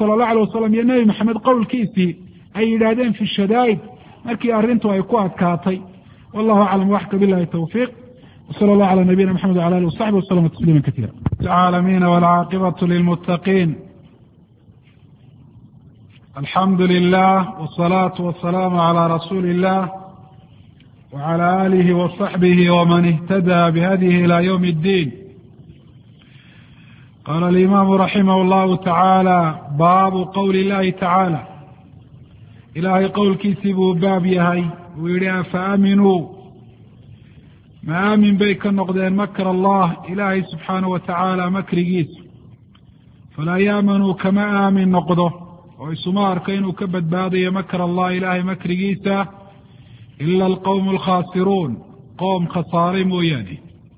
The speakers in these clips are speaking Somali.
sala allahu alay wasalam iyo nebi maxamed qowlkiisii ay yidhaahdeen fi shadaa'id markii arrintu ay ku adkaatay. wallahu aclam waxka billahi tawfiiq wsala allahu cala nabiyina maxamed wala alihi wasaxbi waslama tasliima katiira. alcaalamiina walcaaqibatu lilmuttaqiin alxamdu lilah wsalaatu wasalaamu cala rasuuli illah wcala aalihi wasaxbihi waman ihtadaa bihadihi ila ywm اddiin. qaala alimaamu raximah llahu tacaala baabu qowli illahi tacaala ilaahay qowlkiisii buu baab yahay uu yihi afa aaminuu ma aamin bay ka noqdeen makr allah ilaahay subxaanahu wa tacaala makrigiisa falaa yaamanuu kama aamin noqdo oo isuma arka inuu ka badbaadayo makr allah ilaahay makrigiisa ila alqowmu alkhaasiruun qoom khasaaray mooyaane.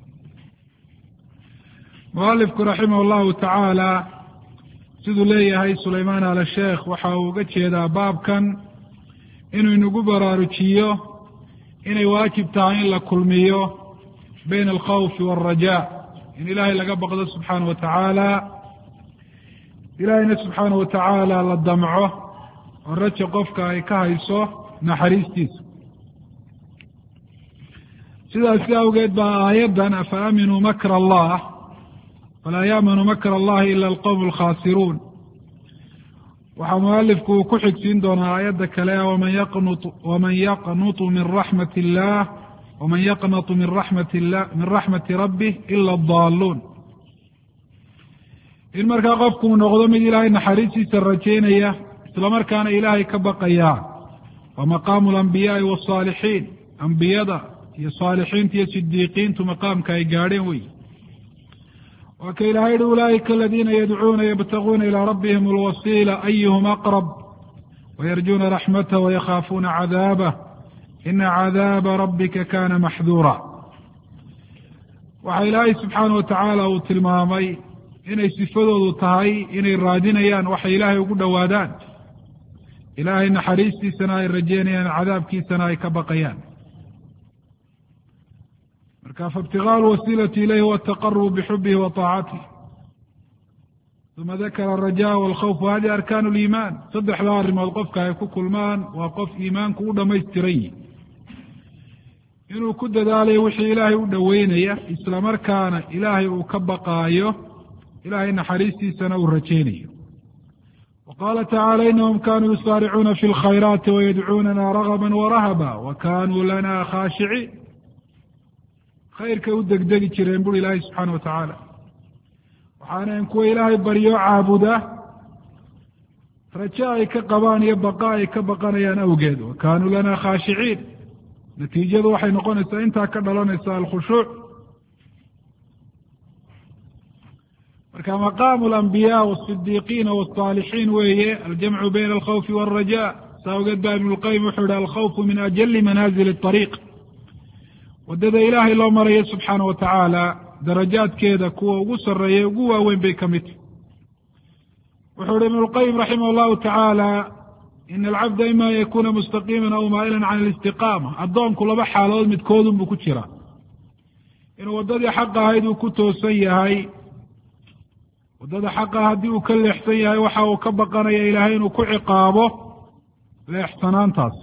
mualifku raximah allahu tacaala siduu leeyahay sulaymaan ala sheekh waxa uu uga jeedaa baabkan inuu inagu baraarujiyo inay waajib tahay in la kulmiyo bayna alkhawfi waalrajaa in ilaahay laga baqdo subxaana wa tacaala ilaahayna subxaana wa tacaala la damco oo raja qofka ay ka hayso naxariistiisa. sidaasi awgeed baa aayaddan afa aaminuu makra allah falaa yaamanu makra allahi ila alqowmu alkhaasiruun waxaa mualifku uu ku xigsiin doonaa aayadda kale waman yaqnutu min raxmati illah waman yaqnatu min raxmati rabbih ila adaaluun in markaa qofku uu noqdo mid ilaahay naxariistiisa rajaynaya islamarkaana ilaahay ka baqaya waa maqaamu alambiyaai wasaalixiin ambiyada iyo saalixiinta iyo sidiiqiintu maqaamka ay gaadheen wey. waa ka ilahay yihi ulaa'ika aladiina yadcuuna yabtaguuna ilaa rabbihim alwasiila ayuhum aqrab wayarjuuna raxmatah wayakhaafuuna cadaabah ina cadaaba rabbika kana maxduura. waxaa ilaahay subxaana wa tacaala uu tilmaamay inay sifadoodu tahay inay raadinayaan waxay ilaahay ugu dhowaadaan ilaahay naxariistiisana ay rajeynayaan cadaabkiisana ay ka baqayaan. marka faibtigaau lwasiilati ilayhi huwa ataqarubu bixubihi wa taacatih uma dakara alrajaa walkhawf hadihi arkaanu liimaan. saddexdaa arrimood qofka ay ku kulmaan waa qof iimaanku u dhamaystiran yihi inuu ku dadaalayo wixii ilaahay u dhoweynaya islamarkaana ilaahay uu ka baqaayo ilaahay naxariistiisana uu rajaynayo. waqaala tacaala inahum kanuu yusaaricuuna fi lkhayraati wayadcuunana ragaba warahaba wa kanuu lana khaashiciin khayrka u degdegi jireen buri ilaahay subxaana wa tacaala waxaana kuwa ilaahay baryo caabuda rajo ay ka qabaan iyo baqa ay ka baqanayaan awgeed wa kaanuu lana khaashiciin natiijadu waxay noqonaysaa intaa ka dhalanaysa alkhushuuc. marka maqaamu alambiyaa wasidiiqiina wasaalixiin weeye aljamcu bayna alkhawfi waalraja. saa awgeed baa ibnu lqayim wuxuu yihi alkhawfu min ajali manaazili اطariiq waddada ilaahay loo marayo subxaana wa tacaala darajaadkeeda kuwa ugu sarreeya ugu waaweyn bay ka mid tahy. wuxuu uhi ibnu lqayim raximah allahu tacaala ina alcabda ima an yakuna mustaqiiman aw maa'ilan can alistiqaama. addoonku laba xaaladood midkoodun buu ku jiraa inuu waddadii xaqa ahayd uu ku toosan yahay waddada xaqa haddii uu ka leexsan yahay waxa uu ka baqanaya ilaahay inuu ku ciqaabo leexsanaantaas.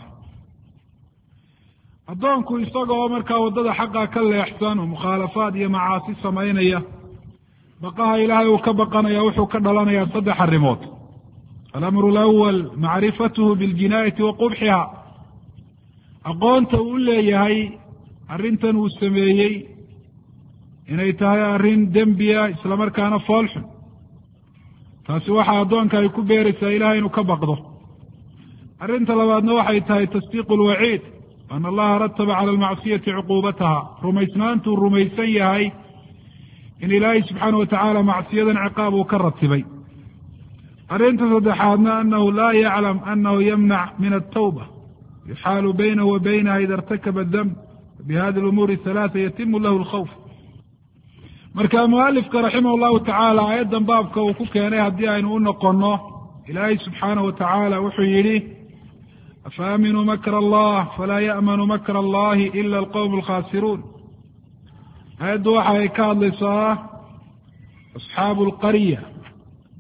addoonku isagoo markaa waddada xaqa ka leexsan oo mukhaalafaad iyo macaasi samaynaya baqaha ilaahay uu ka baqanaya wuxuu ka dhalanayaa saddex arrimood. alamru alawal macrifatuhu biاljinaayati wa qubxiha aqoonta uu leeyahay arrintan uu sameeyey inay tahay arrin dembiya islamarkaana foolxun. taasi waxaa addoonka ay ku beeraysaa ilahay inuu ka baqdo. arrinta labaadna waxay tahay tasdiiqu lwaciid an allaha rataba cala almacsiyati cuquubataha rumaysnaantuu rumaysan yahay in ilaahay subxaana wa tacaala macsiyadan ciqaab uu ka ratibay. arrinta saddexaadna anahu laa yaclam anahu yamnac min altawba yuxaalu baynahu wa baynaha ida irtakaba damb bihadi lumuuri halaata yatimu lahu alkhawf. marka mualifka raximah llahu tacaala aayaddan baabka uu ku keenay haddii aynu u noqonno ilaahay subxaana wa tacaala wuxuu yidhi afa aaminuu makra allah falaa ya'manu makra allahi ila alqowmu alkhaasiruun. aayaddu waxa ay ka hadlaysaa asxaabu alqarya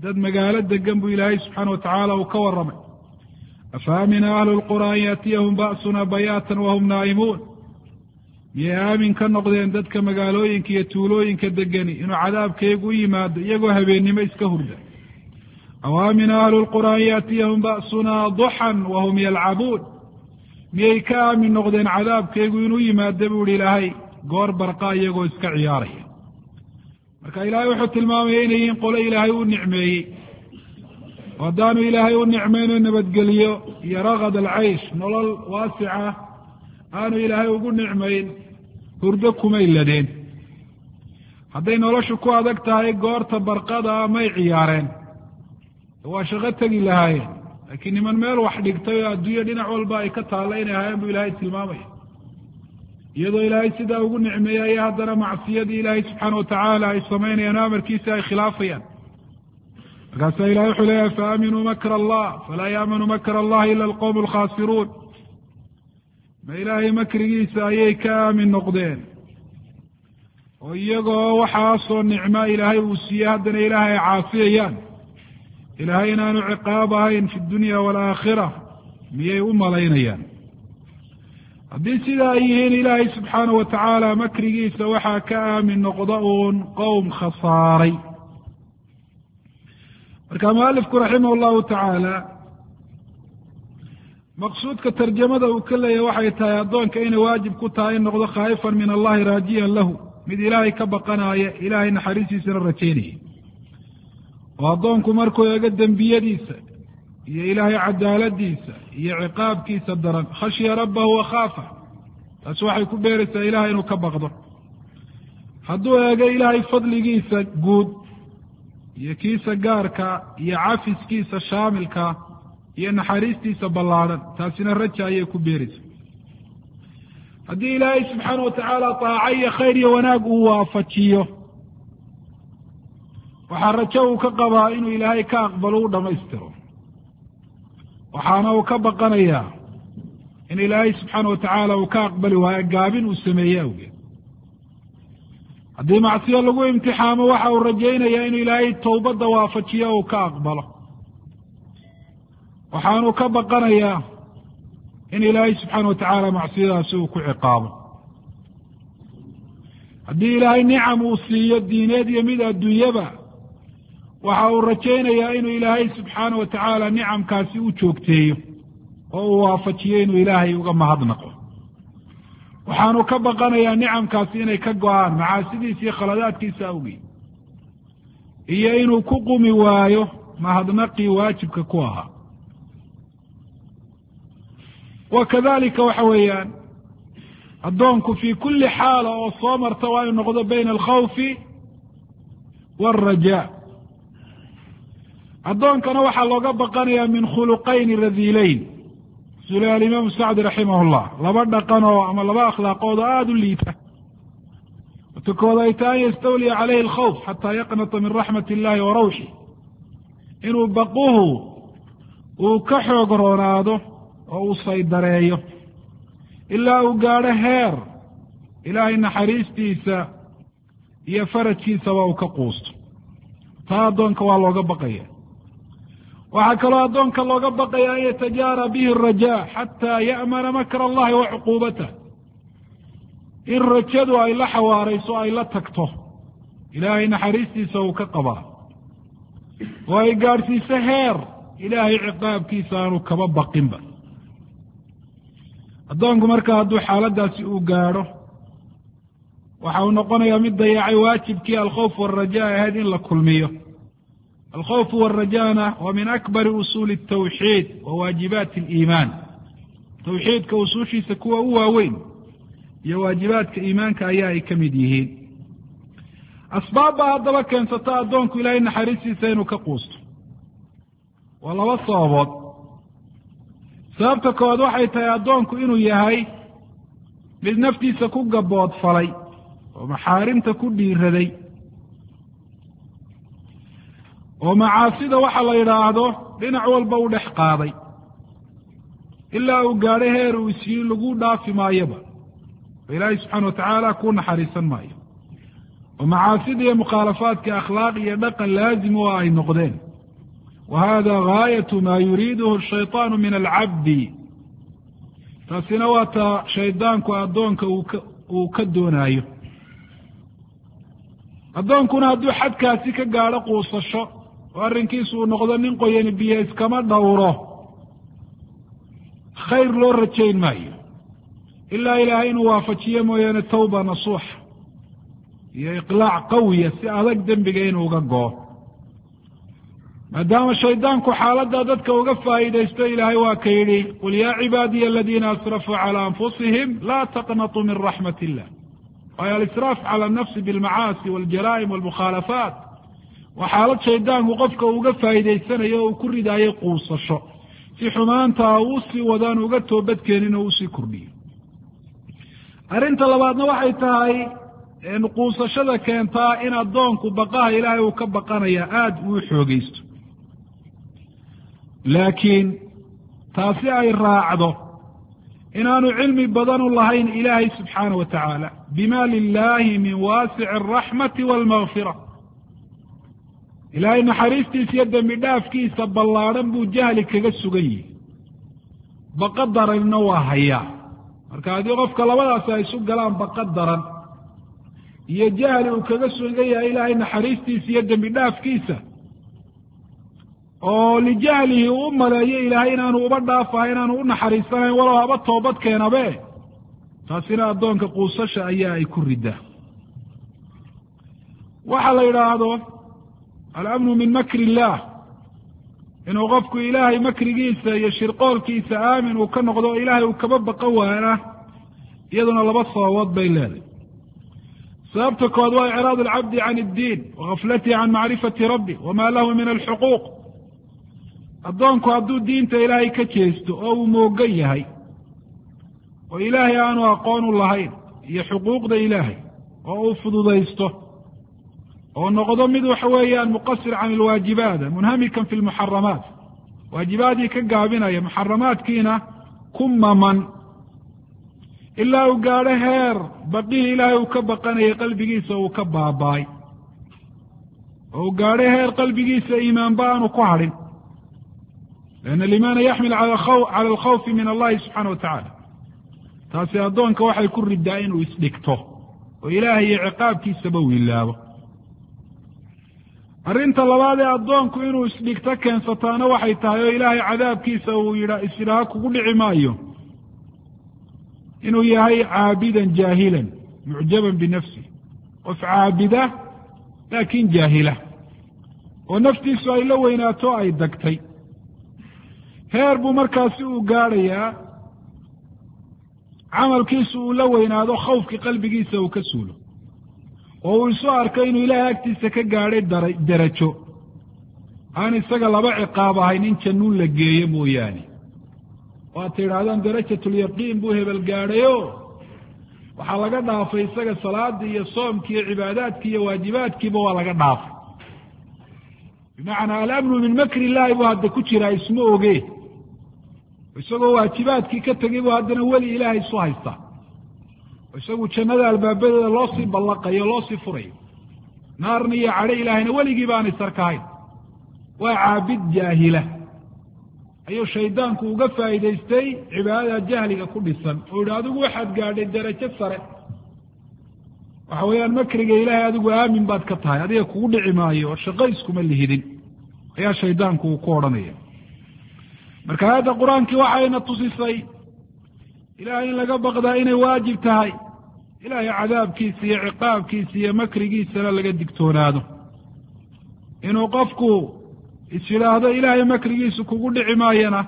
dad magaalo degan buu ilaahay subxaana watacaala uu ka warramay afaamina ahlu lqura an yaatiyahum ba'suna bayaatan wahum naa'imuun miyay aamin ka noqdeen dadka magaalooyinka iyo tuulooyinka degani inuu cadaabkaygu u yimaado iyagoo habeennimo iska hurda aw aamina ahlu lqura an yaatiyahum ba'suna duxan wahum yalcabuun miyay ka aamin noqdeen cadaabkaygu inuu yimaado buu ihi ilaahay goor barqa iyagoo iska ciyaaraya marka ilaahay wuxuu tilmaamaya inay yihiin qolo ilaahay u nicmeeyey oo haddaanu ilaahay u nicmayno nabadgeliyo iyo ragad alcaysh nolol waasica aanu ilaahay ugu nicmayn hurdo kumay ladeen hadday noloshu ku adag tahay goorta barqada may ciyaareen waa shaqo tegi lahaayeen laakiin niman meel wax dhigtay oo adduunya dhinac walba ay ka taalla inay ahaayeen buu ilaahay tilmaamaya iyadoo ilaahay sidaa ugu nicmeeyey ayaa haddana macsiyadii ilaahay subxaana watacaala ay samaynayaan o amarkiisa ay khilaafayaan markaasaa ilahay wuxuu leeyahay faaminuu makra allah falaa yaamanu makra allahi ila alqowmu alkhaasiruun ma ilaahay makrigiisa ayay ka aamin noqdeen oo iyagoo waxaasoo nicmo ilaahay uu siiyey haddana ilaahay ay caasiyayaan ilaahay inaanu ciqaab ahayn fi dunya waalaakhira miyay u malaynayaan haddii sidaa ay yihiin ilaahay subxaana watacaala makrigiisa waxaa ka aamin noqda uun qowm khasaaray marka mualifku raximah llahu tacaala maqsuudka tarjamada uu ka leeyahy waxay tahay addoonka inay waajib ku tahay in noqdo khaa'ifan min allahi raajiyan lahu mid ilaahay ka baqanaya ilaahay naxariistiisana rajaynaya oo addoonku markuu eego dembiyadiisa iyo ilaahay cadaaladiisa iyo ciqaabkiisa daran khashya rabbahu wakhaafa taas waxay ku beeraysaa ilahay inuu ka baqdo hadduu eego ilaahay fadligiisa guud iyo kiisa gaarka iyo cafiskiisa shaamilka iyo naxariistiisa ballaadhan taasina raja ayay ku beeraysaa haddii ilaahay subxaana watacaala taaco iyo khayr iyo wanaag uu waafajiyo waxaa rajo uu ka qabaa inuu ilaahay ka aqbalo u dhammaystiro waxaana uu ka baqanayaa in ilaahay subxaana watacaala uu ka aqbali waayo gaabin uu sameeye awgeed haddii macsiyo lagu imtixaamo waxa uu rajaynayaa inuu ilaahay towbadda waafajiyo uu ka aqbalo waxaanuu ka baqanayaa in ilaahay subxaana watacaala macsiyadaasi uu ku ciqaabo haddii ilaahay nicam uu siiyo diineed iyo mid adduunyaba waxa uu rajaynayaa inuu ilaahay subxaana watacaala nicamkaasi u joogteeyo oo uu waafajiyo inuu ilaahay uga mahadnaqo waxaanu ka baqanayaa nicamkaasi inay ka go-aan macaasidiisa iyo khaladaadkiisa awgeed iyo inuu ku qumi waayo mahadnaqii waajibka ku ahaa wa kadalika waxa weeyaan addoonku fii kulli xaala oo soo marta waa inuu noqdo bayna alkhawfi waalrajaa addoonkana waxaa looga baqanayaa min khuluqayni radiileyn sule alimaamu sacdi raximah llah laba dhaqan oo ama laba akhlaaqood oo aada u liita watakooda ay tahay an yastawliya calayhi alkhawf xataa yaqnata min raxmat illahi wa rawxi inuu baquhu uu ka xoog roonaado oo uu saydareeyo ilaa uu gaadho heer ilaahay naxariistiisa iyo farajkiisaba uu ka quusto taa addoonka waa looga baqaya waxaa kaloo addoonka looga baqaya an yatajaara bihi araja xataa ya'mana makra allahi wa cuquubatah in rajadu ay la xawaarayso ay la tagto ilaahay naxariistiisa uu ka qabaa oo ay gaadhsiiso heer ilaahay ciqaabkiisa aanu kaba baqinba addoonku marka hadduu xaaladaasi uu gaadho waxa uu noqonayaa mid dayacay waajibkii alkhawf waalraja ahayd in la kulmiyo alkhawfu waalrajana waa min akbari usuuli altawxiid wa waajibaati aliimaan tawxiidka usuushiisa kuwa u waaweyn iyo waajibaadka iimaanka ayaa ay ka mid yihiin asbaab baa haddaba keensata addoonku ilaahay naxariistiisa inuu ka quusto waa laba sababood sababta koowaad waxay tahay addoonku inuu yahay mid naftiisa ku gaboodfalay oo maxaarimta ku dhiiraday oo macaasida waxa la yidhaahdo dhinac walba u dhex qaaday ilaa uu gaadho heer uu isii lagu dhaafi maayoba oo ilaahay subxaana watacaala ku naxariisan maayo oo macaasida iyo mukhaalafaadka akhlaaq iyo dhaqan laazim oo ay noqdeen وhada غاaية ma yuriidh الشhayطاan min الcabdi taasina waa ta shaydaanku addoonka uu ka doonaayo. addoonkuna hadduu xadkaasi ka gaadho quusasho oo arrinkiisu uu noqdo nin qoyani biyo iskama dhowro, khayr loo rajayn maayo ilaa ilaahay inuu waafajiyo mooyaane tawba nasuuxa iyo iqlaac qawiya si adag dembiga inuu uga goo. maadaama shaydaanku xaaladdaa dadka uga faa'iidaysto ilaahay waa ka yidhi qul yaa cibaadiya aladiina asrafuu calaa anfusihim laa taqnatuu min raxmat illah. waayo alisraaf cala anafsi bilmacaasi waljaraa'im walmukhaalafaat waa xaalad shaydaanku qofka uga faa'iidaysanayo o uu ku ridaayo quusasho si xumaantaa uu sii wadaan uga toobadkeenin oo usii kordhiyo. arrinta labaadna waxay tahay quusashada keentaa in addoonku baqaha ilaahay uu ka baqanaya aada uu xoogaysto, laakiin taasi ay raacdo inaanu cilmi badanu lahayn ilaahay subxaana wa tacaala bima lilahi min waasici araxmati waalmakfira. ilaahay naxariistiisa iyo dembi dhaafkiisa ballaadhan buu jahli kaga sugan yihi, baqa daranna waa hayaa. marka haddii qofka labadaasi ay isu galaan baqa daran iyo jahli uu kaga sugan yahay ilaahay naxariistiisa iyo dembi dhaafkiisa, oo lijahlihi uu u maleeyo ilaahay inaanu uba dhaafahay, inaanu u naxariisanayn walow haba toobad keenabe, taasina addoonka quusasha ayaa ay ku ridaa. waxa la yidhaahdo alamnu min makri illaah, inuu qofku ilaahay makrigiisa iyo shirqoolkiisa aamin uu ka noqdo o ilaahay uu kaba baqan waana, iyaduna laba sababood bay leedahay. sababta kood waa icraad alcabdi can iddiin wagaflatihi can macrifati rabbi wama lahu min alxuquuq. addoonku hadduu diinta ilaahay ka jeesto oo uu moogan yahay oo ilaahay aanu aqoon u lahayn iyo xuquuqda ilaahay, oo uu fududaysto oo noqdo mid waxa weeyaan muqasir can alwaajibaat munhamikan fi lmuxaramaat, waajibaadii ka gaabinaya muxaramaadkiina ku maman, ilaa uu gaadho heer baqihii ilaahay uu ka baqanayay qalbigiisa uu ka baaba'ay, oo uu gaadho heer qalbigiisa iimaanba aanu ku hadhin. lianna alimaana yaxmil cala alkhawfi min allahi subxaana wa tacaala. taasi addoonka waxay ku ridaa inuu isdhigto oo ilaahay iyo ciqaabkiisaba uu ilaabo. arrinta labaad ee addoonku inuu isdhigto keensataana waxay tahay oo ilaahay cadaabkiisa uu isidhaha kugu dhici maayo, inuu yahay caabidan jaahilan mucjaban binafsi, qof caabida laakiin jaahila oo naftiisu ay la weynaato ay dagtay. heer buu markaasi uu gaadhayaa camalkiisu uu la weynaado, khawfkii qalbigiisa uu ka suulo, oo uu isu arko inuu ilaahay agtiisa ka gaadhay derajo aan isaga laba ciqaab ahayn in jannuun la geeyo mooyaane. oo aad tidhaahdaan darajatulyaqiin buu hebel gaadhayo waxaa laga dhaafay isaga salaadii iyo soomkii iyo cibaadaadkii iyo waajibaadkiiba waa laga dhaafay. bimacnaa alamnu min makri illaahi buu hadda ku jiraa, isma oge, isagoo waajibaadkii ka tegay buu haddana weli ilaahay isu haystaa, isagu jannada albaabadeeda loo sii ballaqayo loo sii furayo, naarna iyo cadho ilaahayna weligii baanay sarkahayn. waa caabid jaahila ayuu shaydaanku uga faa'iidaystay cibaadada jahliga ku dhisan, oo yihi adigu waxaad gaadhay derajo sare, waxa weeyaan makriga ilaahay adigu aamin baad ka tahay, adiga kugu dhici maayo oo shaqo iskuma lihidin, ayaa shaydaanku uu ku odhanaya. marka aayadda qur-aankii waxayna tusisay ilaahay in laga baqdaa inay waajib tahay, ilaahay cadaabkiisa iyo ciqaabkiisa iyo makrigiisana laga digtoonaado. inuu qofku is yidhaahdo ilaahay makrigiisu kugu dhici maayana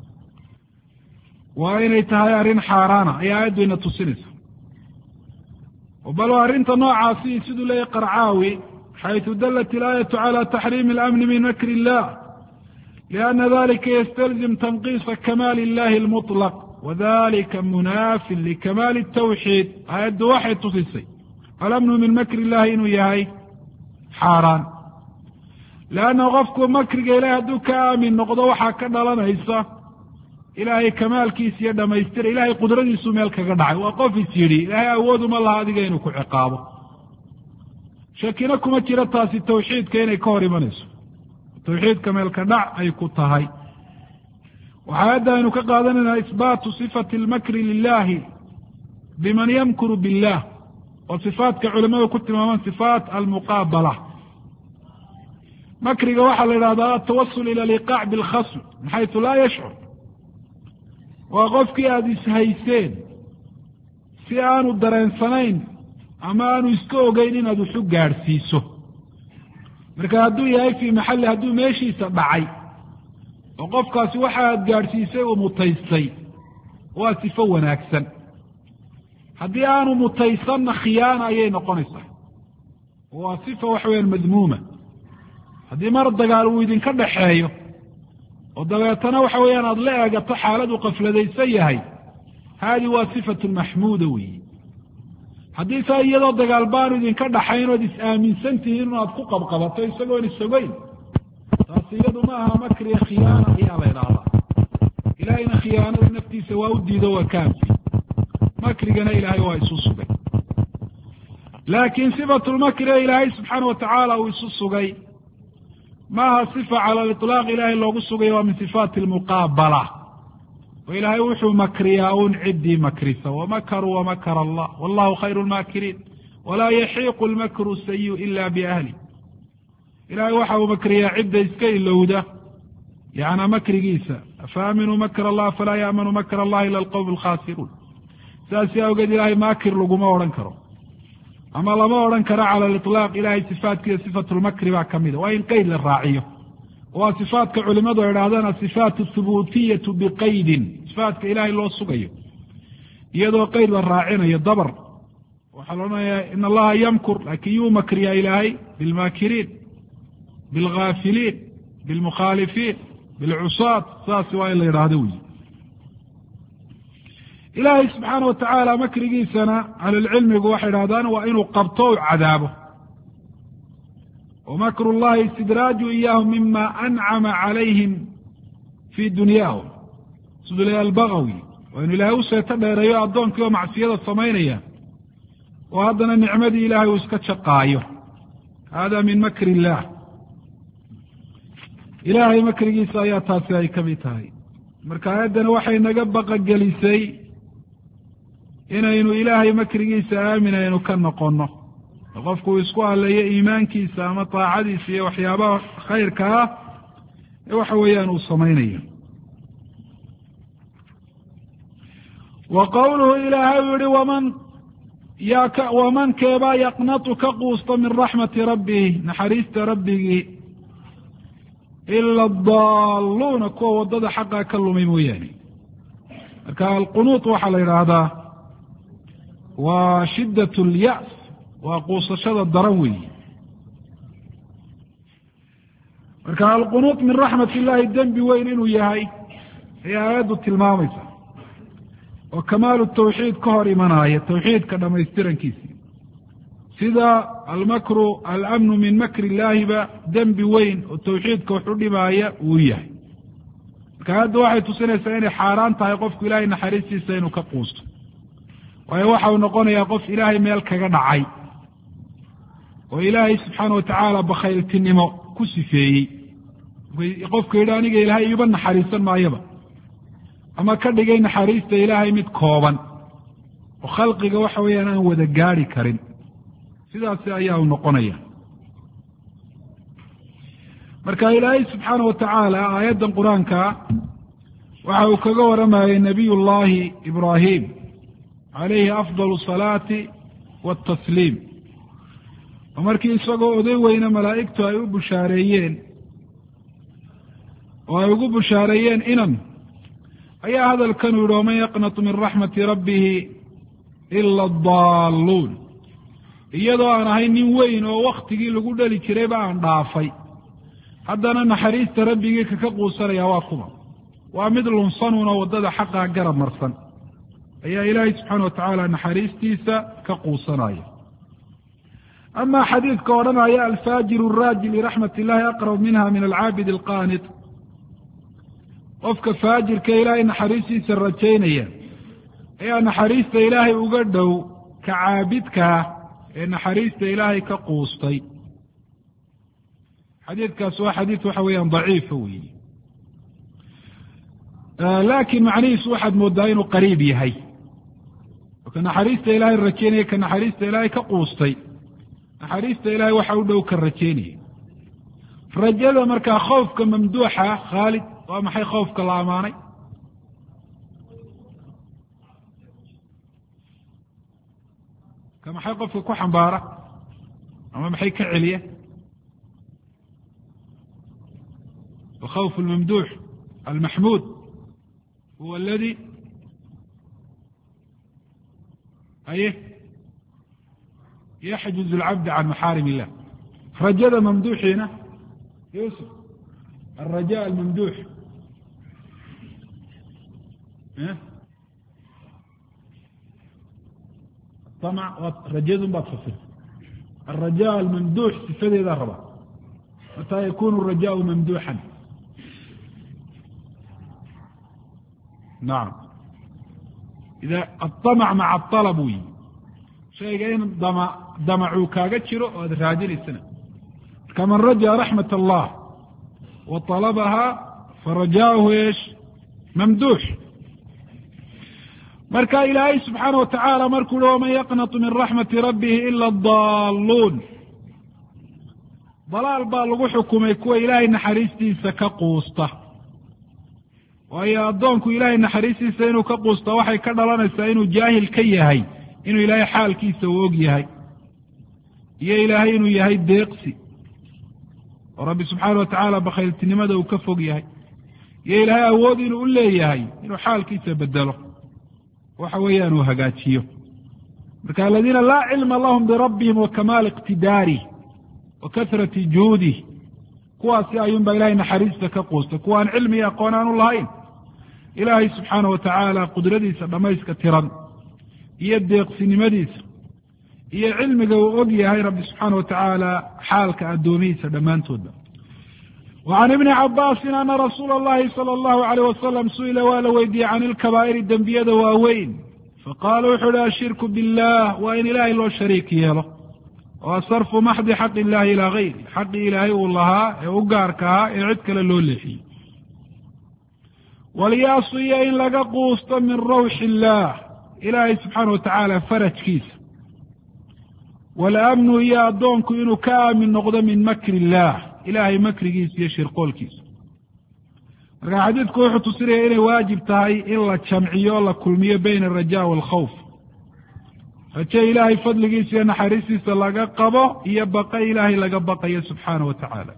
waa inay tahay arrin xaaraana, ayaa aayaddu ina tusinaysa. bal arrinta noocaasi siduu leeyahy qarcaawi, xayثu dalat ilaayatu calى taxriimi اlamni min makri illah lianna dalika ystalzim tanqiisa kamaali illahi اlmuطlaq wadalika munaafin likamaali الtawxiid. aayaddu waxay tusisay alamnu min makri illahi inuu yahay xaaraan, leanna qofku makriga ilahay hadduu ka aamin noqdo waxaa ka dhalanaysa ilaahay kamaalkiisa iyo dhamaystira, ilaahay qudradiisu meel kaga dhacay. waa qof is yidhi ilaahay awooduma laha adiga inuu ku ciqaabo, shakina kuma jiro taasi tawxiidka inay ka hor imanayso. tawxiidka meelka dhac ay ku tahay. waxaa hadda aynu ka qaadanaynaa isbaatu sifati almakri lilahi biman yamkuru billah, oo sifaatka culimadu ku tilmaamaan sifaat almuqaabala. makriga waxaa la yidhahdaa atawasul ila aliqaac bilkhasm min xaysu laa yashcur. waa qofkii aada ishayseen si aanu dareensanayn ama aanu iska ogeyn inaad waxu gaadhsiiso. marka hadduu yahay fii maxalli, hadduu meeshiisa dhacay oo qofkaasi waxa aad gaadhsiisay uu mutaystay, waa sifo wanaagsan. haddii aanu mutaysanna khiyaana ayay noqonaysaa, waa sifa waxa weyaan madmuuma. haddii mar dagaal uu idinka dhaxeeyo oo dabeetana waxa weeyaan aada la eegato xaaladu qafladaysan yahay, haadi waa sifatu maxmuuda weyi. haddii saa iyadoo dagaal baanu idinka dhaxayn ood is-aaminsan tihiin inaad ku qabqabato isagoon isogeyn, taasi iyadu ma aha makriya, khiyaana ayaa la idhaahdaa. ilaahayna khiyaanada naftiisa waa u diido, waa kaanfi. makrigana ilaahay waa isu sugay. laakiin sifatulmakriga ilaahay subxaana watacaala uu isu sugay maaha sifa cala aliطlaaq ilaahay loogu sugayo, waa min sifaati almuqaabala. oo ilaahay wuxuu makriyaa un ciddii makrisa. wamakaruu wamakara allah wallahu khayru lmaakiriin walaa yaxiiqu lmakru sayiu ila biahli. ilaahay waxa uu makriyaa cidda iska ilowda yana makrigiisa. afaaminuu makr allah falaa yaamanu makr allah ila alqowm alkhaasiruun. saasi awgeed ilaahay maakir laguma odhan karo, ama lama odhan karo cala aliطlaaq. ilaahay sifaatkiiyo sifatulmakri baa ka mida, waa in qeyd la raaciyo. waa sifaatka culimadu ay idhahdaan asifaat thubuutiyatu biqaydin, sifaatka ilaahay loo sugayo iyadoo qeyd la raacinayo. dabar waxaa la odhanayaa in allaha yamkur, laakin yuu makriyaa ilaahay bilmaakiriin, bilgaafiliin, bilmukhaalifiin, bilcusaat. saas waa in la yidhaahdo wey. ilaahay subxaana watacaala makrigiisana ahlulcilmigu waxay idhahdaan waa inuu qabto u cadaabo. wamakru llahi istidraaju iyaahum mima ancama calayhim fii dunyaahum. siduu leeyahy albagawi, waa inu ilaahay u seeto dheereeyo addoonkii oo macsiyada samaynaya oo haddana nicmadii ilaahay uu iska jaqaayo. hada min makri illah. ilaahay makrigiisa ayaa taasi ay ka mid tahay. marka aayaddana waxay naga baqagelisay inaynu ilaahay makrigiisa aaminaynu ka noqonno. qofku uu isku halleeyo iimaankiisa ama taacadiisa iyo waxyaabaha khayrka ah ee waxa weeyaan uu samaynayo. wa qowluhu ilaahay uu yihi waman keebaa yaqnatu ka quusta min raxmati rabbihi, naxariista rabbigii, ila adaalluuna, kuwa waddada xaqaa ka lumay mooyaane. marka alqunuut waxaa la yidhaahdaa waa shiddat اlya's, waa quusashada daran weyi. marka alqunuut min raxmat illahi dembi weyn inuu yahay ayay aayaddu tilmaamaysa, oo kamaalu tawxiid ka hor imanaya, tawxiidka dhamaystirankiisi. sida almakru alamnu min makri illaahiba dembi weyn oo tawxiidka wax u dhimaaya uu yahay. marka aayaddu waxay tusinaysaa inay xaaraan tahay qofku ilaahay naxariistiisa inuu ka quusto, waayo waxa uu noqonayaa qof ilaahay meel kaga dhacay oo ilaahay subxaana watacaala bakhayltinimo ku sifeeyey. qofku yidhi aniga ilaahay iiba naxariisan maayaba, ama ka dhigay naxariista ilaahay mid kooban oo khalqiga waxa weeyaan aan wada gaadhi karin. sidaasi ayaa u noqonaya. marka ilaahay subxaana watacaala aayaddan qur-aanka waxa uu kaga waramayay nabiy llahi ibraahim calayhi afdal salaati watasliim. oo markii isagoo oday weyne malaa'igtu ay u bushaareeyeen oo ay ugu bushaareeyeen inan, ayaa hadalkan u yihi waman yaqnatu min raxmati rabbihi ila adaalluun. iyadoo aan ahay nin weyn oo waktigii lagu dhali jirayba aan dhaafay, haddana naxariista rabbigii kaka quusanaya waa kuba, waa mid lunsanuuna waddada xaqaa garab marsan, ayaa ilaahay subxaana watacaala naxariistiisa ka quusanaya. ama xadiidka odhanaya alfaajiru araaji liraxmat illahi aqrab minha min alcaabid alqaanit, qofka faajirka ilaahay naxariistiisa rajaynaya ayaa naxariista ilaahay uga dhow ka caabidkaa ee naxariista ilaahay ka quustay. xadiidkaas waa xadiid waxa weeyaan daciifa weyi laakiin macnihiisu waxaad moodaa inuu qariib yahay oo ka naxariista ilaahay rajaynaya ka naxariista ilaahay ka quustay naxariista ilaahay waxa u dhow ka rajaynaya rajada markaa khawfka mamduuxa khaalid waa maxay khawfka la amaanay ka maxay qofka ku xambaara ama maxay ka celiya الخوف الممدوح المحمود هو الذي يحجز العبد عن محارم الله رجاء ممدوح هنا يوسف الرجاء الممدوح الطمع رجاء بطفل الرجاء الممدوح صفته إذا ربا متى يكون الرجاء ممدوحا نعم إذا الطمع مع الطلب وي شيئين دمعوا كاغتشرو وراجل السنة كمن رجى رحمة الله وطلبها فرجاؤه ايش ممدوح مركا إلهي سبحانه وتعالى مركو له من يقنط من رحمة ربه إلا الضالون ضلال بالغو حكمي كو إلهي نحريستيسا كقوسته waayo addoonku ilaahay naxariistiisa inuu ka quusto waxay ka dhalanaysaa inuu jaahil ka yahay inuu ilaahay xaalkiisa u og yahay iyo ilaahay inuu yahay deeqsi oo rabbi subxaana wa tacaala bakhayltinimada uu ka fog yahay iyo ilaahay awood inuu u leeyahay inuu xaalkiisa bedelo waxa weeyaan uu hagaajiyo marka aladiina laa cilma lahum birabbihim wa kamaali iqtidaarih wa kasrati juudih kuwaasi ayuunbaa ilahay naxariista ka quusta kuwaan cilmi iyo aqoon aanu lahayn ilaahay subxaana wa tacaala qudradiisa dhamayska tiran iyo deeqsinimadiisa iyo cilmiga uu og yahay rabbi subxaana wa tacaala xaalka addoomihiisa dhammaantoodba wa can ibni cabaasin ana rasuula allahi sala allahu alayh wasalam su-ila waa la weydiiyey can ilkabaa'iri dembiyada waaweyn faqaala wuxuu uhi ashirku billah waa in ilaahay loo shariik yeelo oo sarfu maxdi xaqi illahi ilaa gayri xaqii ilaahay uu lahaa ee u gaarka ahaa ee cid kale loo leexiyey walyaasu iyo in laga quusto min rawxi illaah ilaahay subxaana wa tacaala farajkiisa walamnu iyo addoonku inuu ka aamin noqdo min makri illaah ilaahay makrigiisa iyo shirqoolkiisa marka xadiidku wuxuu tusinaya inay waajib tahay in la jamciyo o la kulmiyo bayna alraja waalkhawf raje ilaahay fadligiisa iyo naxariistiisa laga qabo iyo baqa ilaahay laga baqayo subxaana wa tacaala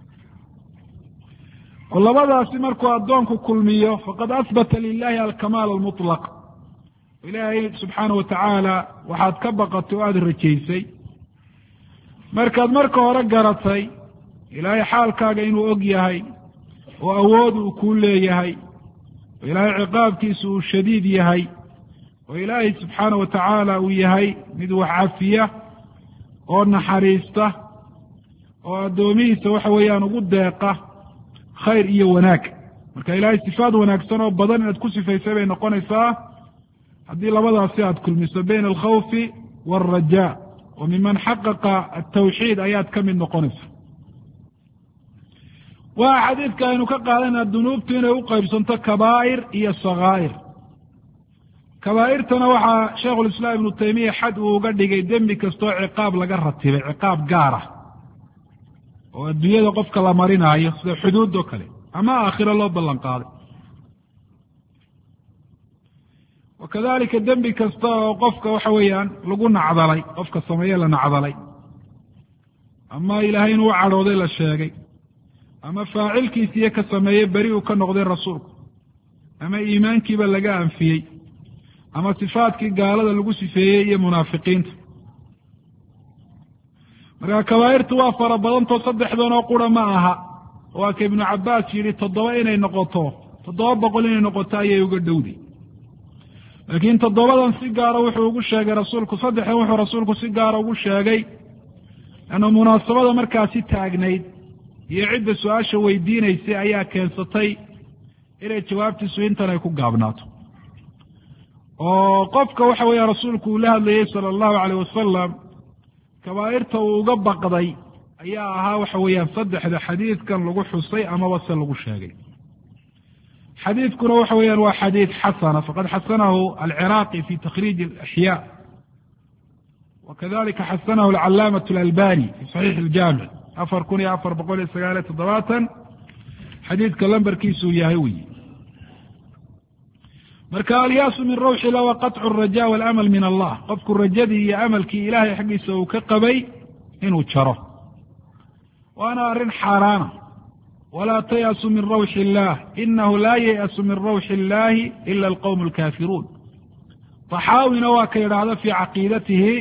oo labadaasi markuu addoonku kulmiyo faqad ahbata lilahi alkamaal almutlaq ilaahay subxaana wa tacaala waxaad ka baqatay oo aada rajaysay markaad marka hore garatay ilaahay xaalkaaga inuu og yahay oo awood uu kuu leeyahay oo ilaahay ciqaabkiisa uu shadiid yahay oo ilaahay subxaana wa tacaala uu yahay mid wax cafiya oo naxariista oo addoomihiisa waxa weeyaan ugu deeqa khayr iyo wanaag marka ilaahay sifaad wanaagsan oo badan inaad ku sifaysay bay noqonaysaa haddii labadaasi aad kulmiso bayna alkhawfi waalraja oo miman xaqaqa altawxiid ayaad ka mid noqonaysa waa xadiidka aynu ka qaadanaa dunuubtu inay u qaybsanto kabaa'ir iyo sakaa'ir kabaa'irtana waxaa sheikhulislaam ibnu taymiya xad uu uga dhigay dembi kastoo ciqaab laga ratibay ciqaab gaar ah oo adduunyada qofka la marinaayo sida xuduud oo kale ama aakhiro loo ballan qaaday wakadalika dembi kasta oo qofka waxa weeyaan lagu nacdalay qofka sameeye la nacdalay ama ilaahay inuu u cadhooday la sheegay ama faacilkiisiiyo ka sameeye beri uu ka noqday rasuulku ama iimaankiiba laga anfiyey ama sifaadkii gaalada lagu sifeeyey iyo munaafiqiinta marka kabaa'irtu waa fara badantoo saddexdan oo qura ma aha waa ka ibnu cabbaas yidhi 700 inay noqoto 700 inay noqoto ayay uga dhowday laakiin 7dan si gaara wuxuu ugu sheegay rasuulku 3 wuxuu rasuulku si gaara ugu sheegay ana munaasabada markaasi taagnayd iyo cidda su-aasha weydiinaysay ayaa keensatay inay jawaabtiisu intan ay ku gaabnaato oo qofka waxa weeya rasuulku uu la hadlayey sala allahu calayh wasalam kabaa'irta uu uga baqday ayaa ahaa waxa weeyaan saddexda xadiidkan lagu xusay amaba se lagu sheegay. xadiidkuna waxa weeyaan waa xadiid xasana, faqad xasanahu alciraaqi fi takhriij alaxyaa, wakadalika xasanahu alcalaamaة alalbani fi saxiix aljaamic 4497 xadiidka lambarkiisuu yahay wey. marka alyaasu min rawxi lah wa qaطcu الraja wاlamal min allah, qofku rajadii iyo amalkii ilahay xaggiisa uu ka qabay inuu jaro, waana arrin xaaraana. walaa tayasu min rawxi illah inahu laa yayasu min rawxi illahi ila alqowm alkafiruun. طaxaawina waa ka yidhaahda fi caqiidatihi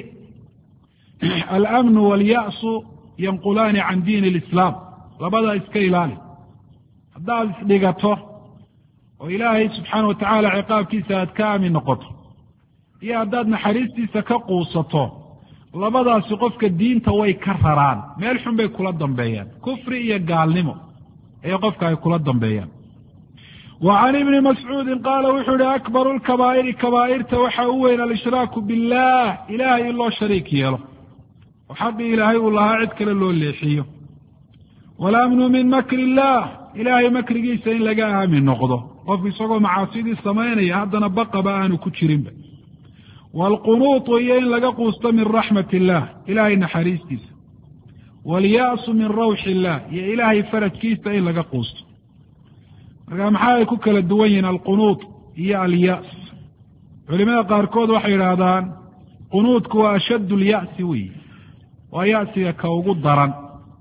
alamnu waاlyaأsu yanqulaani can diin اlislaam. labadaa iska ilaali. haddaad isdhigato oo ilaahay subxaana wa tacaala ciqaabkiisa aad ka aamin noqoto, iyo haddaad naxariistiisa ka quusato, labadaasi qofka diinta way ka raraan, meel xun bay kula dambeeyaan, kufri iyo gaalnimo ayay qofka ay kula dambeeyaan. wa can ibni mascuudin qaala wuxuu ihi akbaru lkabaa'iri kabaa'irta waxaa u weynalishraaku billah, ilaahay in loo shariik yeelo oo xaqii ilaahay uu lahaa cid kale loo leexiyo. walamnu min makri illah, ilaahay makrigiisa in laga aamin noqdo, qofku isagoo macaasidii samaynaya haddana baqaba aanu ku jirinba. waalqunuutu iyo in laga quusto min raxmat illah, ilaahay naxariistiisa. walya'su min rawxi illah, iyo ilaahay farajkiisa in laga quusto. marka maxaa ay ku kala duwan yihiin alqunuut iyo alya's? culimada qaarkood waxay yidhaahdaan qunuudku waa ashaddu lya'si wey, waa ya'siga ka ugu daran.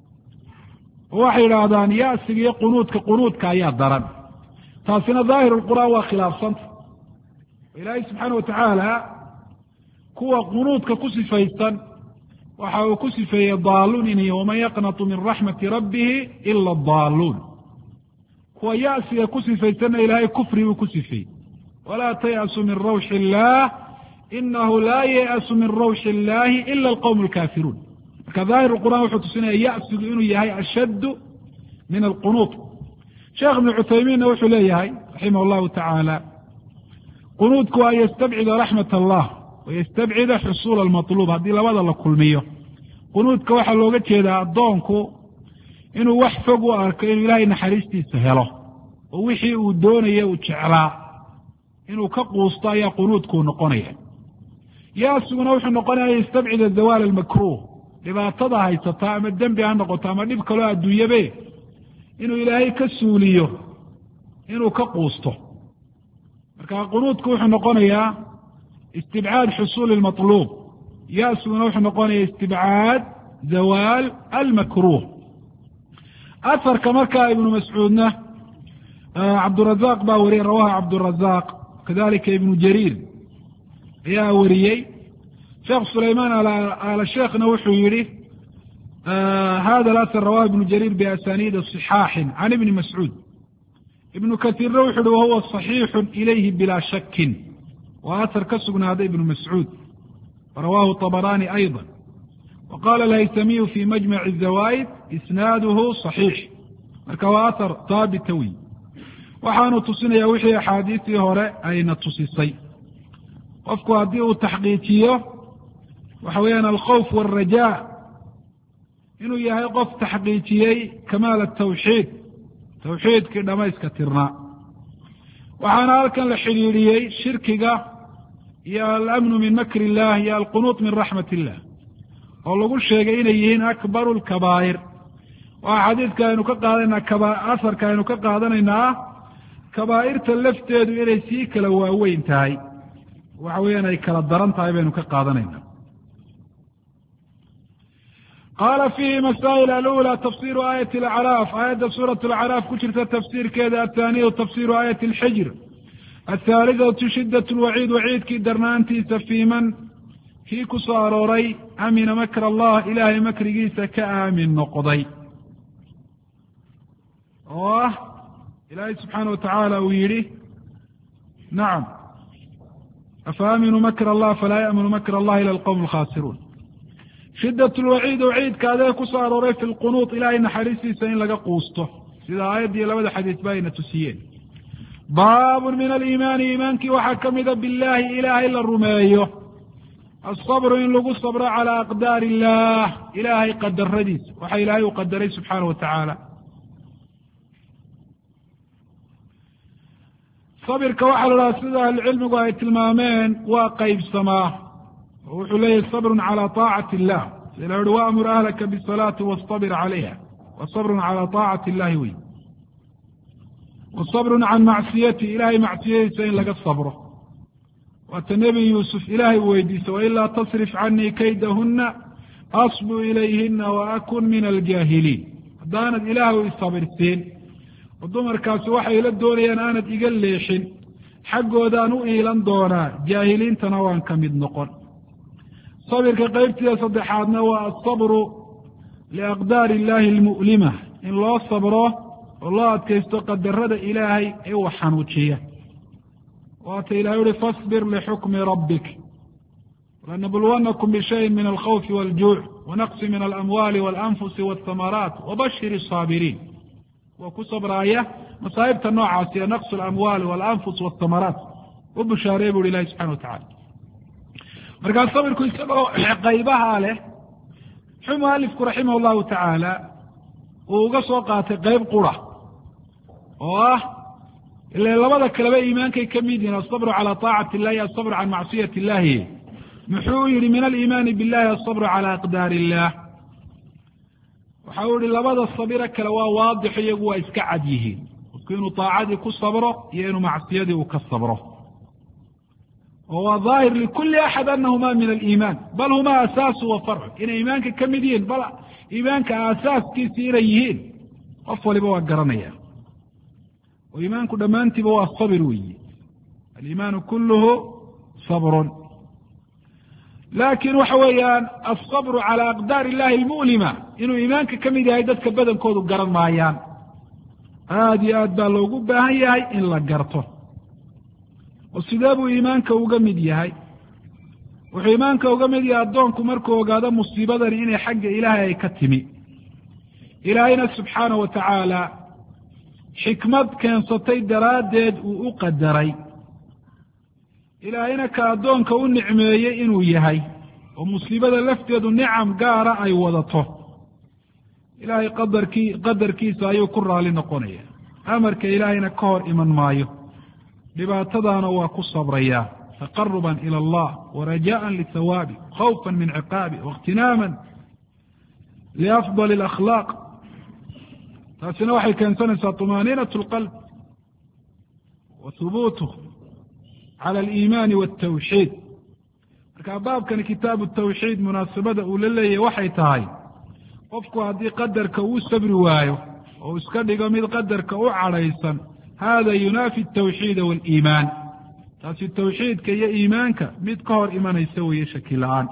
waxay yidhaahdaan ya'siga iyo qunuudka ayaa daran. taasina daahir lqur'aan waa khilaafsanta. ilaahay subxaana wa tacaala kuwa qunuudka ku sifaysan waxa uu ku sifeeyey daaluun inay waman yaqnatu min raxmati rabbihi ila daaluun. kuwa ya'siga ku sifaysanna ilaahay kufri buu ku sifeeyey. walaa tayasu min rawxi illah inahu laa yayasu min rawxi illahi ila alqowm alkafiruun. marka daahir qur'aan wuxuu tusinaya ya'sigu inuu yahay ashaddu min alqunuud. sheekh ibnu cuthaymiinna wuxuu leeyahay raximah llahu tacaala, qunuudku an yastabcida raxmat allah wayastabcida xusuula almatluub. haddii labada la kulmiyo, qunuudka waxaa looga jeedaa addoonku inuu wax fog u arko inuu ilaahay naxariistiisa helo, oo wixii uu doonaya uu jeclaa inuu ka quusto ayaa qunuudkuu noqonaya. yaasiguna wuxuu noqonaya an yastabcida zawaal almakruuh, dhibaatada haysata ama dembi ha noqoto ama dhib kaloo adduunyabe inuu ilaahay ka suuliyo inuu ka quusto. marka qunuudku wuxuu noqonayaa istibcaad xusuuli almatluub, ya'siguna wuxuu noqonaya istibcaad zawaal almakruuh. aharka markaa ibnu mascuudna cabdurazaq baa wariyey, rawaha cabdurazaq, kadalika ibnu jariir ayaa wariyey. sheekh sulaymaan ala sheekhna wuxuu yihi hada alasar rawahu ibnu jariir biasaniida صixaaxin can ibni mascuud. ibnu kasiirna wuxu uhi wahuwa صaxiixu ilayhi bilaa shakin, waa asar ka sugnaaday ibnu mascuud. rawahu طabarani ayضa. waqala alhaysamiyu fi majmac الzawaa'id isnaaduhu صaxiix. marka waa asar haabita wey, waxaanu tusinaya wixii axaadiistii hore ayna tusisay. qofku haddii uu taxqiijiyo waxa weeyaan alkhawf wاlraja, inuu yahay qof taxqiijiyey kamaal atawxiid, tawxiidkii dhamayska tirnaa. waxaana halkan la xidhiidhiyey shirkiga iyo alamnu min makri illah iyo alqunuut min raxmat illah, oo lagu sheegay inay yihiin akbaru lkabaa'ir. waa xadiidka aynu ka qaadanaa asarka aynu ka qaadanaynaa kabaa'irta lafteedu inay sii kala waaweyn tahay, waxa weeyaan ay kala daran tahay baynu ka qaadanaynaa. qaala fiihi masaa'il alula tafsiru aayati alacraaf, aayadda suurat alacraaf ku jirta tafsiirkeeda. athaaniyatu tafsiru aayati alxijr. athaalidatu shidat lwaciid, waciidkii darnaantiisa fii man kii ku soo arooray amina makr allah, ilaahay makrigiisa ka aamin noqday, oo ah ilaahay subxaana wa tacaala uu yidhi nacam afa aaminuu makr allah falaa ya'minu makr allah ila alqowm alkhaasiruun. shidat lwaciid, waciidka adee ku soo arooray fi lqunuut, ilaahay naxariistiisa in laga quusto, sida aayaddii labada xadiis ba ayna tusiyeen. baabun min aliimaani, iimaankii waxaa ka mida billahi ilaahay la rumeeyo, الصبر in lagu sabro calى aqdaar illah ilaahay qadaradiisa waxa ilaahay uu qadaray subxaanaه wa tacaala. sabirka waxaa la dhaha sida ahlucilmigu ay tilmaameen waa qaybsamaa oo wuxuu leeyahy sabrun calى طaacati illah ila uhi waamur ahlaka bالصalaati wاstabir calayha wa sabrun calى طaacati illahi wey wa sabrun can macsiyati ilahay macsiyadiisa in laga sabro waata nebi yuusuf ilaahay weydiisa wailaa tasrif canii kaydahuna asbu ilayhina waakun min aljaahiliin haddaanad ilaahu isabirsiin oo dumarkaasi waxay ila doonayaan aanad iga leexin xaggoodaan u iilan doonaa jaahiliintana waan ka mid noqon. sabirka qeybtiida saddexaadna waa asabru liaqdaari illaahi almu'lima in loo sabro oo loo adkaysto qadarada ilaahay ee wax xanuujiya. waata ilahay uhi fasbir lixukmi rabbik lanabluwannakum bishayin min alkhawfi wاljuuc wanaqsi min alamwaali walanfusi waاthamaraat wabashir الsaabiriin waa ku sabraaya masaa'ibta noocaasi ee naqsu alamwaali walanfus waathamaraat u bushaareey bu uhi ilahi subxana wa tacala. markaa sabirku isagoo qaybaha leh wuxuu mualifku raximah llahu tacaala uu uga soo qaatay qeyb qura oo ah ila labada kaleba iimaankay ka mid yihin asabru calى طaacati illahi asabru can macsiyati illahi muxuu yihi min aliimaani billahi asabru calى aqdaari illah waxa uu yihi labada sabiro kale waa waadixo iyagu waa iska cad yihiin qofku inuu طaacadii ku sabro iyo inuu macsiyadii uu ka sabro oo waa daahir likuli axad anahuma min aliimaan bal huma asaasu wa farcu inay iimaanka ka mid yihiin bal iimaanka aasaaskiisi inay yihiin qof waliba waa garanaya oo iimaanku dhammaantiiba waa sabir weyi aliimaanu kuluhu sabrun laakin waxa weeyaan alsabru calى aqdaar illahi almu'lima inuu iimaanka ka mid yahay dadka badankoodu garan maayaan aada iyo aad baa loogu baahan yahay in la garto oo sidee buu iimaanka uga mid yahay wuxuu iimaanka uga mid yahay addoonku markuu ogaado musiibadani inay xagga ilaahay ay ka timi ilaahayna subxaana wa tacaala xikmad keensatay daraaddeed uu u qadaray ilaahayna ka addoonka u nicmeeyey inuu yahay oo musiibada lafteedu nicam gaara ay wadato ilaahay qadarkiisa ayuu ku raali noqonaya amarka ilaahayna ka hor iman maayo dhibaatadaana waa ku sabrayaa taqaruban ila allah warajaan lihawaabi khawfan min ciqaabi waاkhtinaaman liafdali alakhlaaq taasina waxay keensanaysaa طumaaniinaة اlqalb wa hubuutuh calى aliimaani wاtawxiid marka baabkani kitaabu tawxiid munaasabada uu la leeyahay waxay tahay qofku haddii qadarka uu sabri waayo oo iska dhigo mid qadarka u cadhaysan hada yunaafi الtawxiida wاliimaan taasi tawxiidka iyo iimaanka mid ka hor imanaysa weeye shaki la-aan.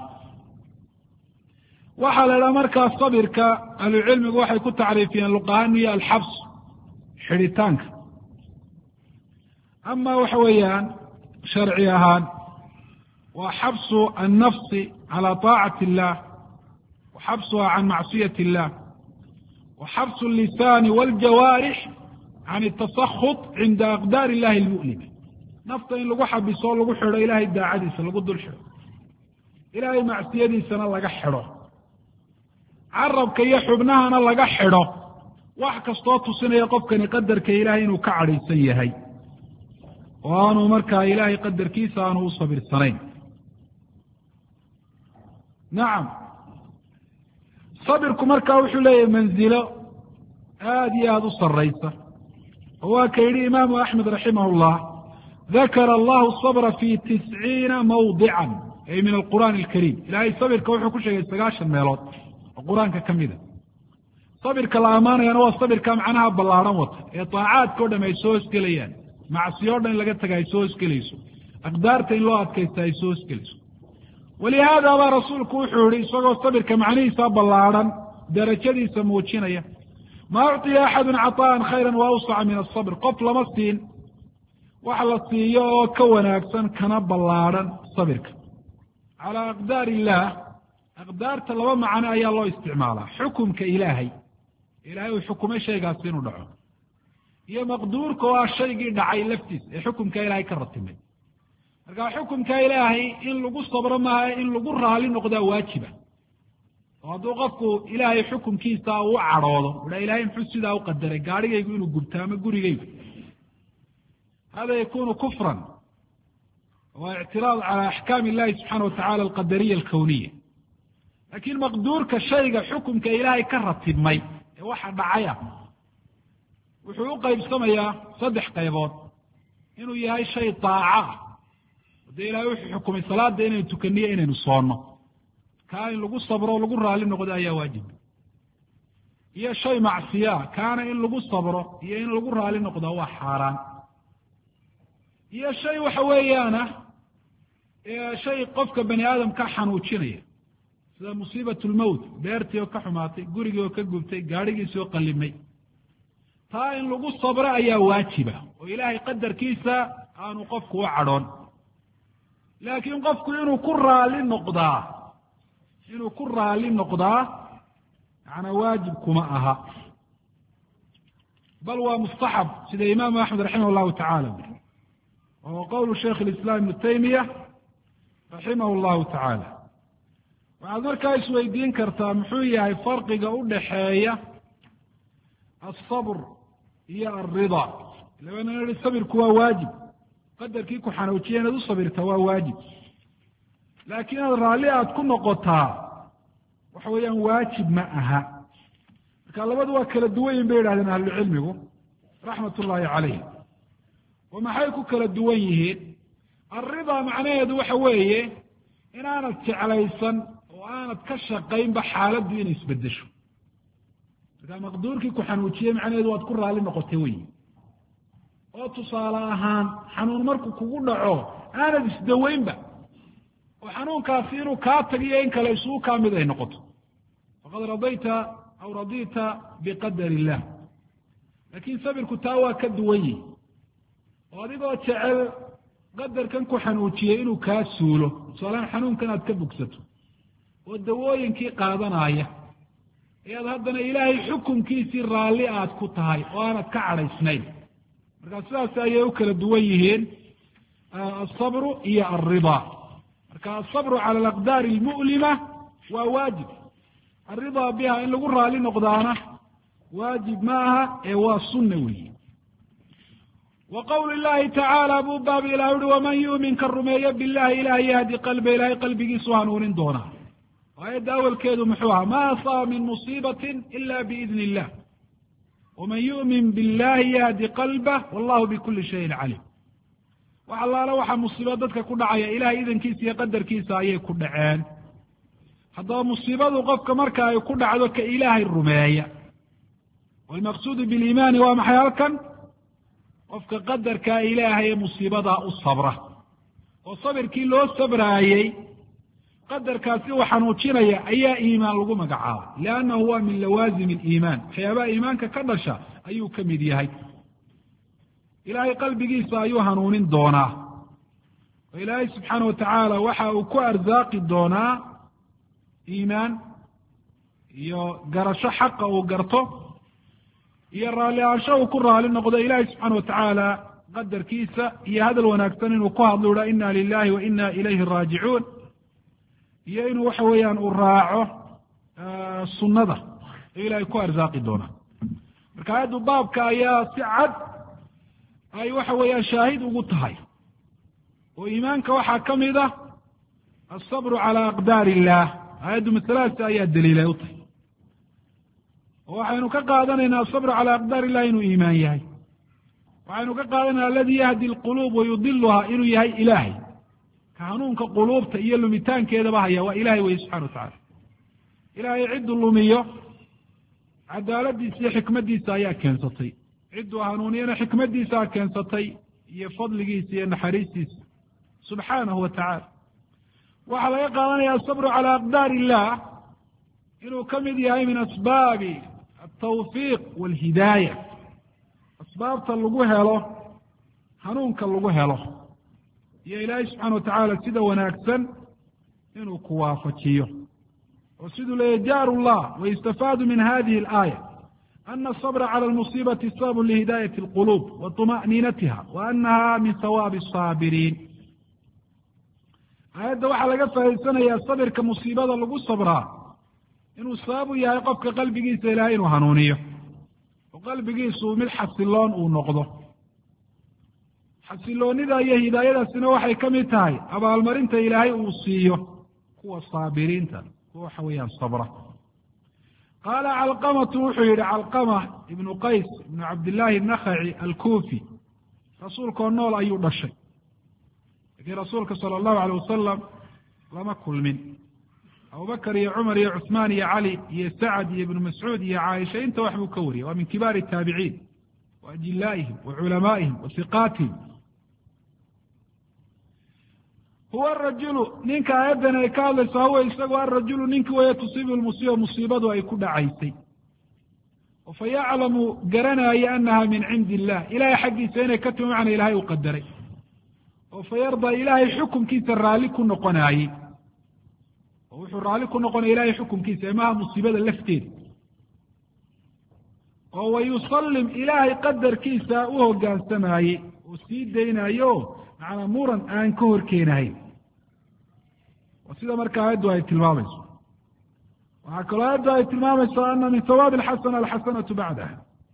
waxaa la idhaha markaa sabirka ahlucilmigu waxay ku tacriifiyeen luqahaan iyo alxabs xidhitaanka ama waxa weeyaan sharci ahaan waa xabsu annafsi calى طaacati illah wa xabsuha can macsiyati illah wa xabsu اlisaani wاljawaarix can الtasakut cinda aqdaar illahi اlmu'lima nafta in lagu xabiso o lagu xidho ilahay daacadiisa lagu dul xidho ilahay macsiyadiisana laga xidho carabka iyo xubnahana laga xidho wax kastoo tusinaya qofkani qadarka ilaahay inuu ka cadhaysan yahay oo aanu markaa ilaahay qadarkiisa aanu u sabirsanayn. nacam sabirku markaa wuxuu leeyahay manzilo aada iyo aada u sarraysa oo waa ka yidhi imaamu axmed raximah اllah dakara allahu sabra fi 90 mawdican ay min alqur'aan alkariim ilahay sabirka wuxuu ku sheegay 90 meelood oo qur-aanka ka mida. sabirka la ammaanayana waa sabirka macnaha ballaadhan wata ee daacaadka o dham ay soo hosgelayaan macsiyo o dhan in laga taga ay soo hosgelayso aqdaarta in loo adkaysta ay soo hosgelayso walihaada baa rasuulku wuxuu yihi isagoo sabirka macnihiisa ballaadhan darajadiisa muujinaya maa ucطiya axadu caطaءa khayra waawsaca min asabr qof lama siin wax la siiyo oo ka wanaagsan kana ballaadhan sabirka calى aqdaar illah aqdaarta laba macno ayaa loo isticmaalaa xukumka ilaahay ilahay uu xukumay shaygaasi inuu dhaco iyo maqduurka oo ah shaygii dhacay laftiis ee xukumka ilaahay ka ratimay markaa xukumka ilaahay in lagu sabro maaha in lagu raali noqdaa waajiba oo hadduu qofku ilaahay xukumkiisa uu cadhoodo udha ilahay muxuu sidaa u qadaray gaarhigaygu inuu gubto ama gurigaygu hada yakunu kufran waa ictiraad cala axkaam illahi subxaana watacala alqadariya alkawniya laakiin maqduurka shayga xukumka ilaahay ka ratibmay ee waxa dhacaya wuxuu u qaybsamayaa 3 qaybood inuu yahay shay daaca ah dee ilahay wuxuu xukumay salaada inaynu tukaniyo inaynu soonno kaa in lagu sabro lagu raali noqdo ayaa waajib iyo shay macsiya kaana in lagu sabro iyo in lagu raali noqdo waa xaaraan iyo shay waxa weeyaana shay qofka bani aadam ka xanuujinaya sida musiibat lmowt beertii oo ka xumaatay gurigii oo ka gubtay gaadhigiisii oo qallimay taa in lagu sabro ayaa waajiba oo ilaahay qadarkiisa aanu qofku u cadhoon laakiin qofku inuu ku raali noqdaa macnaa waajib kuma aha bal waa mustaxab sida imaamu axmed raximah allahu tacala wahuwa qowlu shaykh alislaam ibnu taymiya raximah allahu tacaala waxaad markaa isweydiin kartaa muxuu yahay farqiga u dhaxeeya alsabr iyo alrida labana yihi sabirku waa waajib qadarkii ku xanuujiya inaad u sabirta waa waajib laakiin inaad raalli aad ku noqotaa waxa weeyaan waajib ma aha marka labadu waa kala duwan yihin bay yidhahdeen ahlucilmigu raxmat ullaahi calayh oo maxay ku kala duwan yihiin alridaa macnaheedu waxa weeye inaanad jeclaysan oo aanad ka shaqaynba xaaladdu inay isbedesho markaa maqduurkii ku xanuujiyey macnaheedu waad ku raalli noqotay wey oo tusaale ahaan xanuun markuu kugu dhaco aanad isdaweynba oo xanuunkaasi inuu kaa tagiyo in kale isugu kaa mid ay noqoto faqad radayta aw radita biqadar illah laakiin sabirku taa waa ka duwan yihi oo adigoo jecel qadarkan ku xanuujiyey inuu kaa suulo tusaalehaan xanuunkan aad ka bogsato oo dawooyinkii qaadanaya ayaad haddana ilaahay xukunkiisii raalli aad ku tahay oo aanad ka cadhaysnayn markaa sidaas ayay u kala duwan yihiin alsabru iyo alridaa marka alsabru cala alaqdaari almu'lima waa waajib alridaa biha in lagu raali noqdaana waajib ma aha ee waa sunna weyi wa qowli llahi tacaala buu baab ilah uhi waman yu'min ka rumeeyo billahi ilahay yahdi qalba ilahay qalbigiisu hanuunin doonaa aayadda awalkeedu muxuu ahaa ma asaaba min musiibatin ila biidni illah waman yu'min billahi yahdi qalbah wallahu bikuli shayin calim wax allaala waxaa musiibo dadka ku dhacaya ilahay idankiisa iyo qadarkiisa ayay ku dhaceen haddaba musiibadu qofka marka ay ku dhacdo ka ilaahay rumeeya walmaqsuudu biliimaani waa maxay halkan qofka qadarkaa ilaahay ee musiibadaa u sabra oo sabirkii loo sabraayey qadarkaasi uu xanuujinaya ayaa iimaan lagu magacaabay liannahu waa min lawaazim aliimaan waxyaabaha iimaanka ka dhasha ayuu ka mid yahay ilaahay qalbigiisa ayuu hanuunin doonaa oo ilaahay subxaana watacaala waxa uu ku arsaaqi doonaa iimaan iyo garasho xaqa uu garto iyo raalli ahaansho uu ku raali noqdo ilaahay subxaana watacaala qadarkiisa iyo hadal wanaagsan inuu ku hadlo uha ina lilahi wa ina ilayhi raajicuun iyo inuu waxa weeyaan uu raaco sunnada ee ilahay ku arsaaqi doonaa marka aayaddu baabka ayaa si cad ay waxa weeyaan shaahid ugu tahay oo iimaanka waxaa ka mid ah alsabru cala aqdaari illah aayaddu masaladaasi ayaa daliilay u tahay oo waxaynu ka qaadanaynaa asabru cala aqdaar illah inuu iimaan yahay waxaynu ka qaadanayna aladi yahdi alquluub wayudiluhaa inuu yahay ilaahay ka hanuunka quluubta iyo lumitaankeedaba haya waa ilahay weye subxana watacala ilaahay cidduu lumiyo cadaaladiisa iyo xikmaddiisa ayaa keensatay cidduu hanuuniyana xikmaddiisaa keensatay iyo fadligiisa iyo naxariistiisa subxaanahu wa tacaala waxaa laga qaadanaya asabru cala aqdaar illah inuu ka mid yahay min asbaabi altawfiiq walhidaaya asbaabta lagu helo hanuunka lagu helo iyo ilaahay subxaana watacaala sida wanaagsan inuu ku waafajiyo oo siduu leeyahy jaaru llah wayustafaadu min hadihi alaaya ana asabra cala almusiibati sababun lihidaayati alquluub wa طuma'niinatiha wa anaha min hawaabi asaabiriin aayadda waxaa laga faa'iidsanayaa sabirka musiibada lagu sabraa inuu sabab u yahay qofka qalbigiisa ilaahay inuu hanuuniyo oo qalbigiisu mid xasiloon uu noqdo. xasiloonida iyo hidaayadaasina waxay ka mid tahay abaalmarinta ilaahay uu siiyo kuwa saabiriinta, kuwa waxa weeyaan sabra. qaala calqamatu wuxuu yidhi calqama ibnu qays ibnu cabdillaahi nakhaci alkuufi, rasuulkoo nool ayuu dhashay, laakiin rasuulka sala allahu alay wasalam lama kulmin. abubakar iyo cumar iyo cuثmaan iyo cali iyo sacad iyo ibnu mascuud iyo caaisha inta wax buu ka wariyay, waa min kibaari الtaabiciin wa ajilaa'ihim wa culamaa'ihim wa hiqaatihim. huwa arajulu, ninka aayaddan ay ka hadlaysaa, huwa isagu arajulu ninkii waya tusiibu lmusiiba, musiibadu ay ku dhacaysay, oo fa yaclamu garanaayo annaha min cindi illah, ilahay xaggiisa inay ka timi macna ilahay u qadaray, oo fa yardaa ilaahay xukumkiisa raalli ku noqonaayey, oo wuxuu raalli ku noqonaya ilahay xukumkiisa emaha musiibada lafteeda, oo wayusallim ilaahay qadarkiisa u hogaansamaayey oo sii daynaayo macnaa muran aan ka hor keenahayn. waa sida marka aayaddu ay tilmaamayso. waxaa kaloo aayaddu ay tilmaamaysaa ana min hawaabi alxasana alxasanatu bacdaha.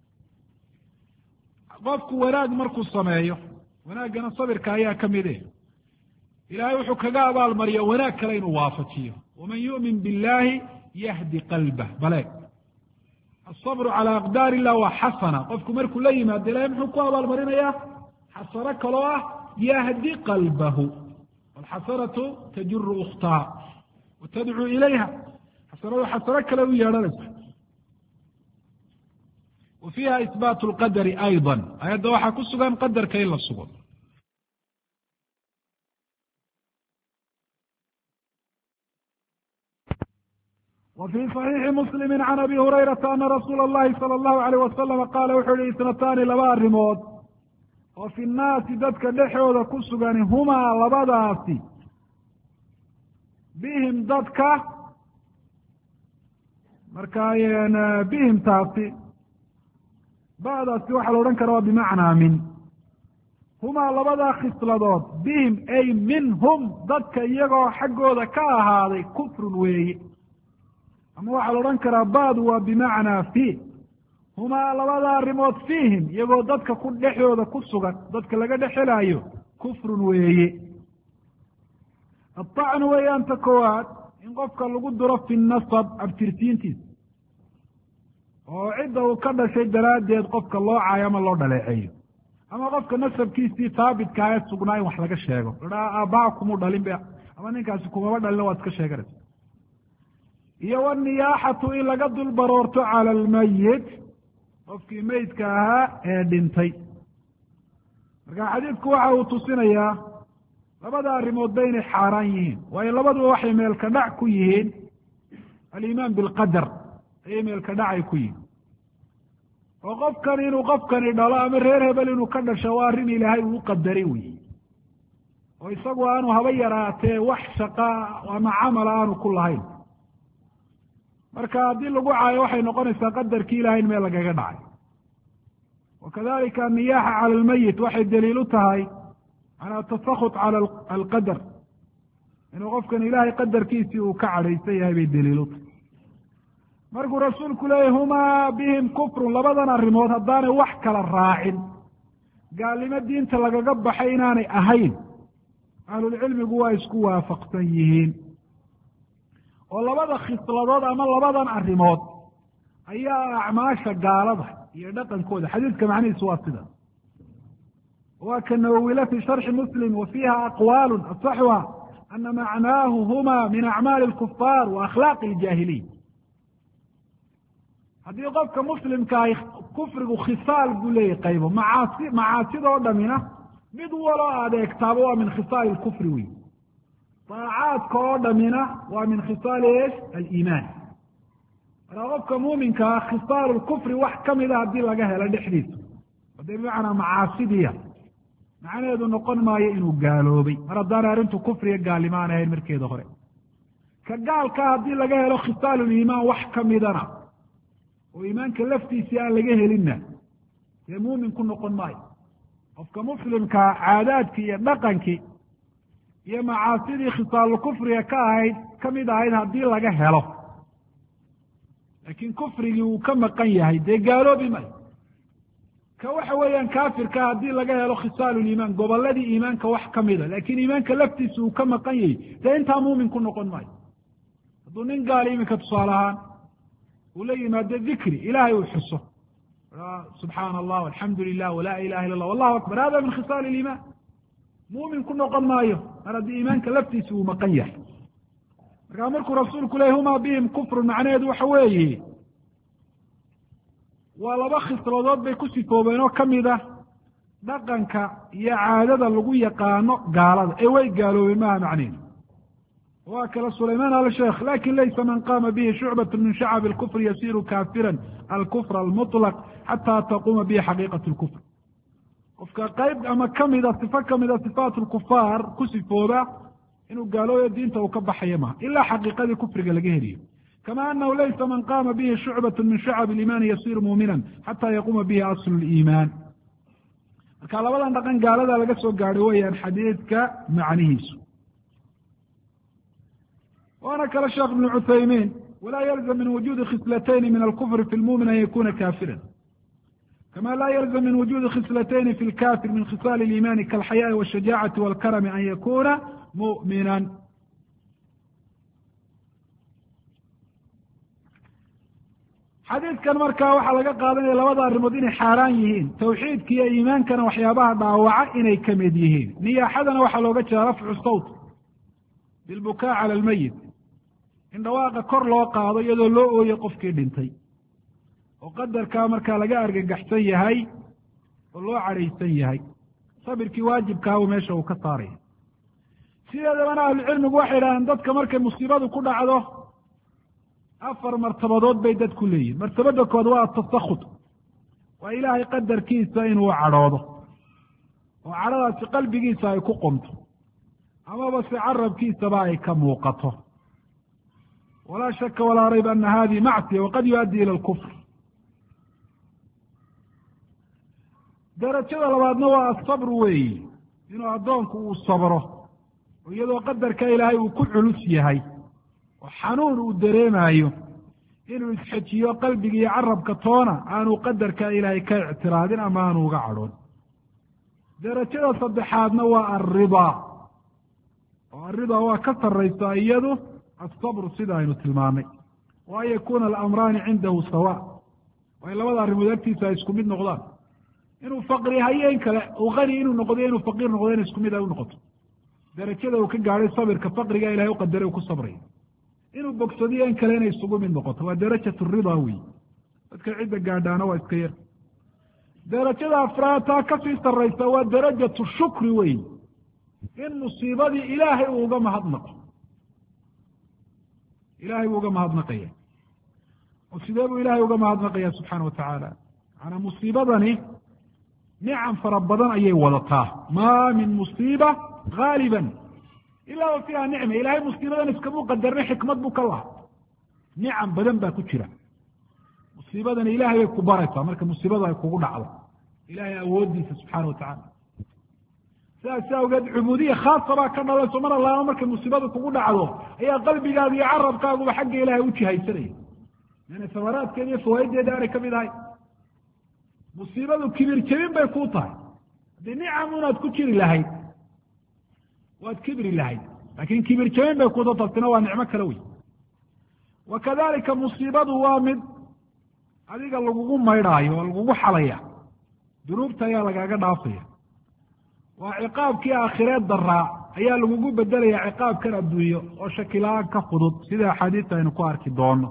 qofku wanaag markuu sameeyo, wanaaggana sabirka ayaa ka mid eh, ilaahay wuxuu kaga abaalmariya wanaag kale inuu waafajiyo. waman yu'min billahi yahdi qalbah. bale asabru calaa aqdaar illah waa xasana. qofku markuu la yimaado ilahay muxuu ku abaalmarinayaa xasano kaloo ah yahdi qalbahu. walxasanatu tajuru ukhtaha wa tadcuu ilayha. xasanadu xasano kale u yeedhanaysa. wa fiiha isbaatu lqadari ayضa. ayadda waxaa ku sugan qadarka in la sugo. wa fii صaxiixi muslimi can abi hurayrata ana rasuula اllahi salى اllahu alayh wasalama qaala wuxuu yihi isnataani laba arrimood oo fi nnaasi dadka dhexooda ku sugani humaa labadaasi bihim dadka markaa bihim taasi ba'daasi waxaa la odhan kara waa bimacnaa min. humaa labadaa khisladood bihim ay minhum dadka iyagoo xaggooda ka ahaaday kufrun weeye, ama waxaa la odhan karaa ba'du waa bimacnaa fi. humaa labada arrimood fiihim iyagoo dadka ku dhexdooda ku sugan, dadka laga dhexelaayo kufrun weeye. aطacnu weeyaan ta koowaad in qofka lagu duro fi nasab abtirsiintiisa, oo cidda uu ka dhashay daraaddeed qofka loo caayo ama loo dhaleeceeyo, ama qofka nasabkiisii haabitkaa ee sugnaa in wax laga sheego, ladhaa aabbaa kumuu dhalin be, ama ninkaasi kumaba dhalina waad iska sheeganaysa. iyo waniyaaxatu in laga dul baroorto cala almayit, qofkii meydka ahaa ee dhintay. marka xadiidku waxa uu tusinayaa labada arrimoodba inay xaaraan yihiin, waayo labaduba waxay meelka dhac ku yihiin aliimaan bilqadar, ayay meelka dhacay ku yihiin. oo qofkan inuu qofkani dhalo ama reer hebel inuu ka dhasho waa arrin ilaahay uu qadaray weyi, oo isagu aanu haba yaraatee wax shaqa ama camala aanu ku lahayn. marka haddii lagu caayo waxay noqonaysaa qadarkii ilahay in meel lagaga dhacay. wakadalika aniyaaxa cala almayit waxay daliil u tahay calaa tasakut cala alqadar, inuu qofkan ilaahay qadarkiisii uu ka cadhaysan yahay bay daliil u tahay. markuu rasuulku leeyahy humaa bihim kufrun, labadan arrimood haddaanay wax kala raacin, gaalnimo diinta lagaga baxay inaanay ahayn, ahlulcilmigu waa isku waafaqsan yihiin. oo labada khisladood ama labadan arrimood ayaa acmaasha gaalada iyo dhaqankooda. xadiidka macnihiisu waa sida, waa ka nawowile fi sharxi muslim, wa fiiha aqwaalu asaxuha ana macnaahu huma min acmaali alkufaar wa akhlaaqi aljaahiliy. haddii qofka muslimkaahi kufrigu khisaal buu leeyahy qaybo, macaasidoo dhamina mid waloo adeegtaaba waa min khisaali lkufri wey. daacaadka oo dhamina waa min khisaali aliimaan. markaa qofka muuminkaa khisaalu lkufri wax ka mida haddii laga helo dhexdiisa, hadee bimacnaa macaasidiya, macnaheedu noqon maayo inuu gaaloobay, mar haddaana arrintu kufriga gaalnimaan ahayn markeeda hore. ka gaalkaa haddii laga helo khisaaluliimaan wax ka midana, oo iimaanka laftiisii aan laga helinna, dee muumin ku noqon maayo. qofka muslimkaa caadaadkii iyo dhaqankii iyo macaasidii khisaalu kufriga kamid ahayd haddii laga helo laakiin kufrigii uu ka maqan yahay dee gaaloobi mayo ka waxa weeyaan kaafirka haddii laga helo khisaalu liimaan gobolladii iimaanka wax kamida laakiin iimaanka laftiisa uu ka maqan yahay dee intaa muumin ku noqon maayo hadduu nin gaali iminka tusaale ahaan uu la yimaado dikri ilaahay uu xuso subxaana allah alxamdu lilah walaa ilaha illa allah wallahu akbar hada min khisaali liimaan muumin ku noqon maayo mar haddii iimaanka laftiisa uu maqan yahay markaa markuu rasuulku leeyay huma bihim kufrun macnaheedu waxa weeye waa laba khisladood bay ku sifoobeen oo kamid ah dhaqanka iyo caadada lagu yaqaano gaalada ee way gaaloobeen maha macneheedu waa kale sulayman alsheekh lakin laysa man qama bihi shucbat min shacab اlkufr yasiru kafira alkufr almuطlq xata taquma bihi xaqiiqat اlkufr qofka qayb ama kamida sifo kamida sifaat lkufaar ku sifooba inuu gaalooyo diinta uu ka baxayo maha ilaa xaqiiqadii kufriga laga heliyo kama anahu laysa man qama bihi shucbat min shacab اliiman yasiru muumina xata yaquma bihi asl اliiman marka labadan dhaqan gaalada laga soo gaadhay weyaan xadiidka macnihiisu waana kale sheekh ibnu cuthaymiin walaa yalzam min wujuudi khislatayni min alkufri fi lmuumin an yakuna kafiran kama laa yalzam min wujuudi khislatayni fi lkafir min khisaali اliimani kaalxayaai wاshajaacati wاlkarami an yakuna mu'minan xadiidkan markaa waxaa laga qaadanaya labada arrimood inay xaaraan yihiin tawxiidka iyo iimaankana waxyaabaha dhaawaca inay kamid yihiin niyaaxadana waxaa looga jeeda rafcu sawt bilbukaa cala almayit in dhawaaqa kor loo qaado iyadoo loo ooyo qofkii dhintay oo qadarkaa markaa laga argagaxsan yahay oo loo cadhaysan yahay sabirkii waajibkaa uu meesha uu ka saaraya sideedabana ahlucilmigu waxay idhahdeen dadka markay musiibadu ku dhacdo afar martabadood bay dadku leeyihin martabada kood waa atasakhud waa ilaahay qadarkiisa inuu cadhoodo oo cadhadaasi qalbigiisa ay ku qumto amaba se carabkiisaba ay ka muuqato walaa shaka walaa rayb ana hadihi macsiya waqad yuaddi ila alkufr darajada labaadna waa asabru weeyi inuu addoonku uu sabro oo iyadoo qadarka ilaahay uu ku culus yahay oo xanuun uu dareemayo inuu isxejiyo qalbiga iyo carabka toona aanu qadarka ilaahay ka ictiraadin ama aanu uga cadhoon darajada saddexaadna waa alridaa oo alridaa waa ka sarraysaa iyadu asabru sida aynu tilmaanay wa an yakuna alamraani cindahu sawa waa in labada arrimood agtiisa ay isku mid noqdaan inuu faqri hayo in kale uu qani inuu noqdo inuu faqiir noqdo in isku mid ay u noqoto darajada uu ka gaadhay sabirka faqriga ilahay u qadaray uu ku sabrayo inuu bogsadiyo in kale inay isugu mid noqoto waa darajat ridaa wey dadka cidda gaadhaana waa iska yar darajada afraad taa kasii sarraysa waa darajatu shukri wey in musiibadii ilaahay uu uga mahadnaqo ilahay buu uga mahadnaqaya oo sidee buu ilahay uga mahadnaqaya subxaana watacaala macanaa musiibadani nicam fara badan ayay wadataa ma min musiiba gaaliban ilaa wa fiiha nicma ilahay musiibadan iskamuu qadarnay xikmad buu ka laha nicam badan baa ku jira musiibadani ilahay bay ku baraysaa marka musiibada ay kugu dhacdo ilahay awoodiisa subxaana watacala sidaas awgeed cubuudiya khaasa baa ka dhalayso mar allaama markay musiibada kugu dhacdo ayaa qalbigaaga iyo carabkaaguba xagga ilahay u jihaysanaya yani samaraadkeeda iyo fawaaiddeeda aanay kamid ahay musiibadu kibir jebin bay kuu tahay haddii nicam unaad ku jiri lahayd waad kibri lahayd laakin kibir jebin bay kuuta taasina waa nicmo kale wey wa kadalika musiibadu waa mid adiga lagugu maydhaayo oo lagugu xalaya dunuubta ayaa lagaaga dhaafaya waa ciqaabkii aakhireed daraa ayaa lagugu bedelaya ciqaabkan adduunyo oo shakila-aan ka fudud sida axaadiista aynu ku arki doono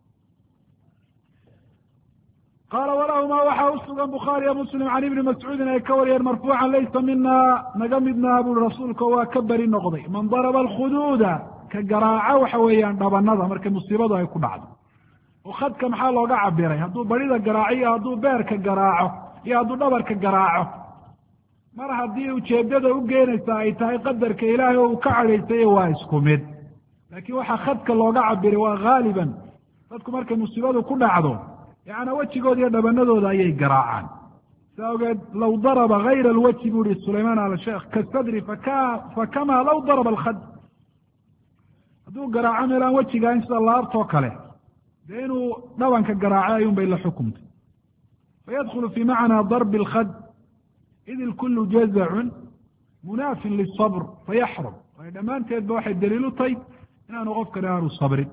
qaala walahumaa waxaa u sugan bukhaariyo muslim can ibni mascuudin ay ka wariyeen marfuucan laysa minaa naga midnaa buri rasuulka waa ka beri noqday man daraba alkhuduuda ka garaaca waxa weeyaan dhabanada markay musiibadu ay ku dhacdo oo khadka maxaa looga cabiray hadduu barida garaaco iyo hadduu beerka garaaco iyo hadduu dhabarka garaaco mar haddii ujeeddada u geenaysa ay tahay qadarka ilaahay oo uu ka cadhaysayo waa isku mid laakiin waxaa khadka looga cabiray waa haaliban dadku markay musiibadu ku dhacdo yacnaa wejigooda iyo dhabanadooda ayay garaacaan saawgeed low daraba gayra alwajhi buu ihi sulaymaan al sheekh kasadri fakama low daraba alkhad hadduu garaaco meelaan wejigaan sida laabtoo kale dee inuu dhabanka garaacay ayuun bay la xukumtay fayadkulu fi macnaa darbi alkhad id ilkulu jazacun munaafin lisabr fayaxrum waayo dhammaanteedba waxay daliil u tahay inaanu qofkani aanu sabrin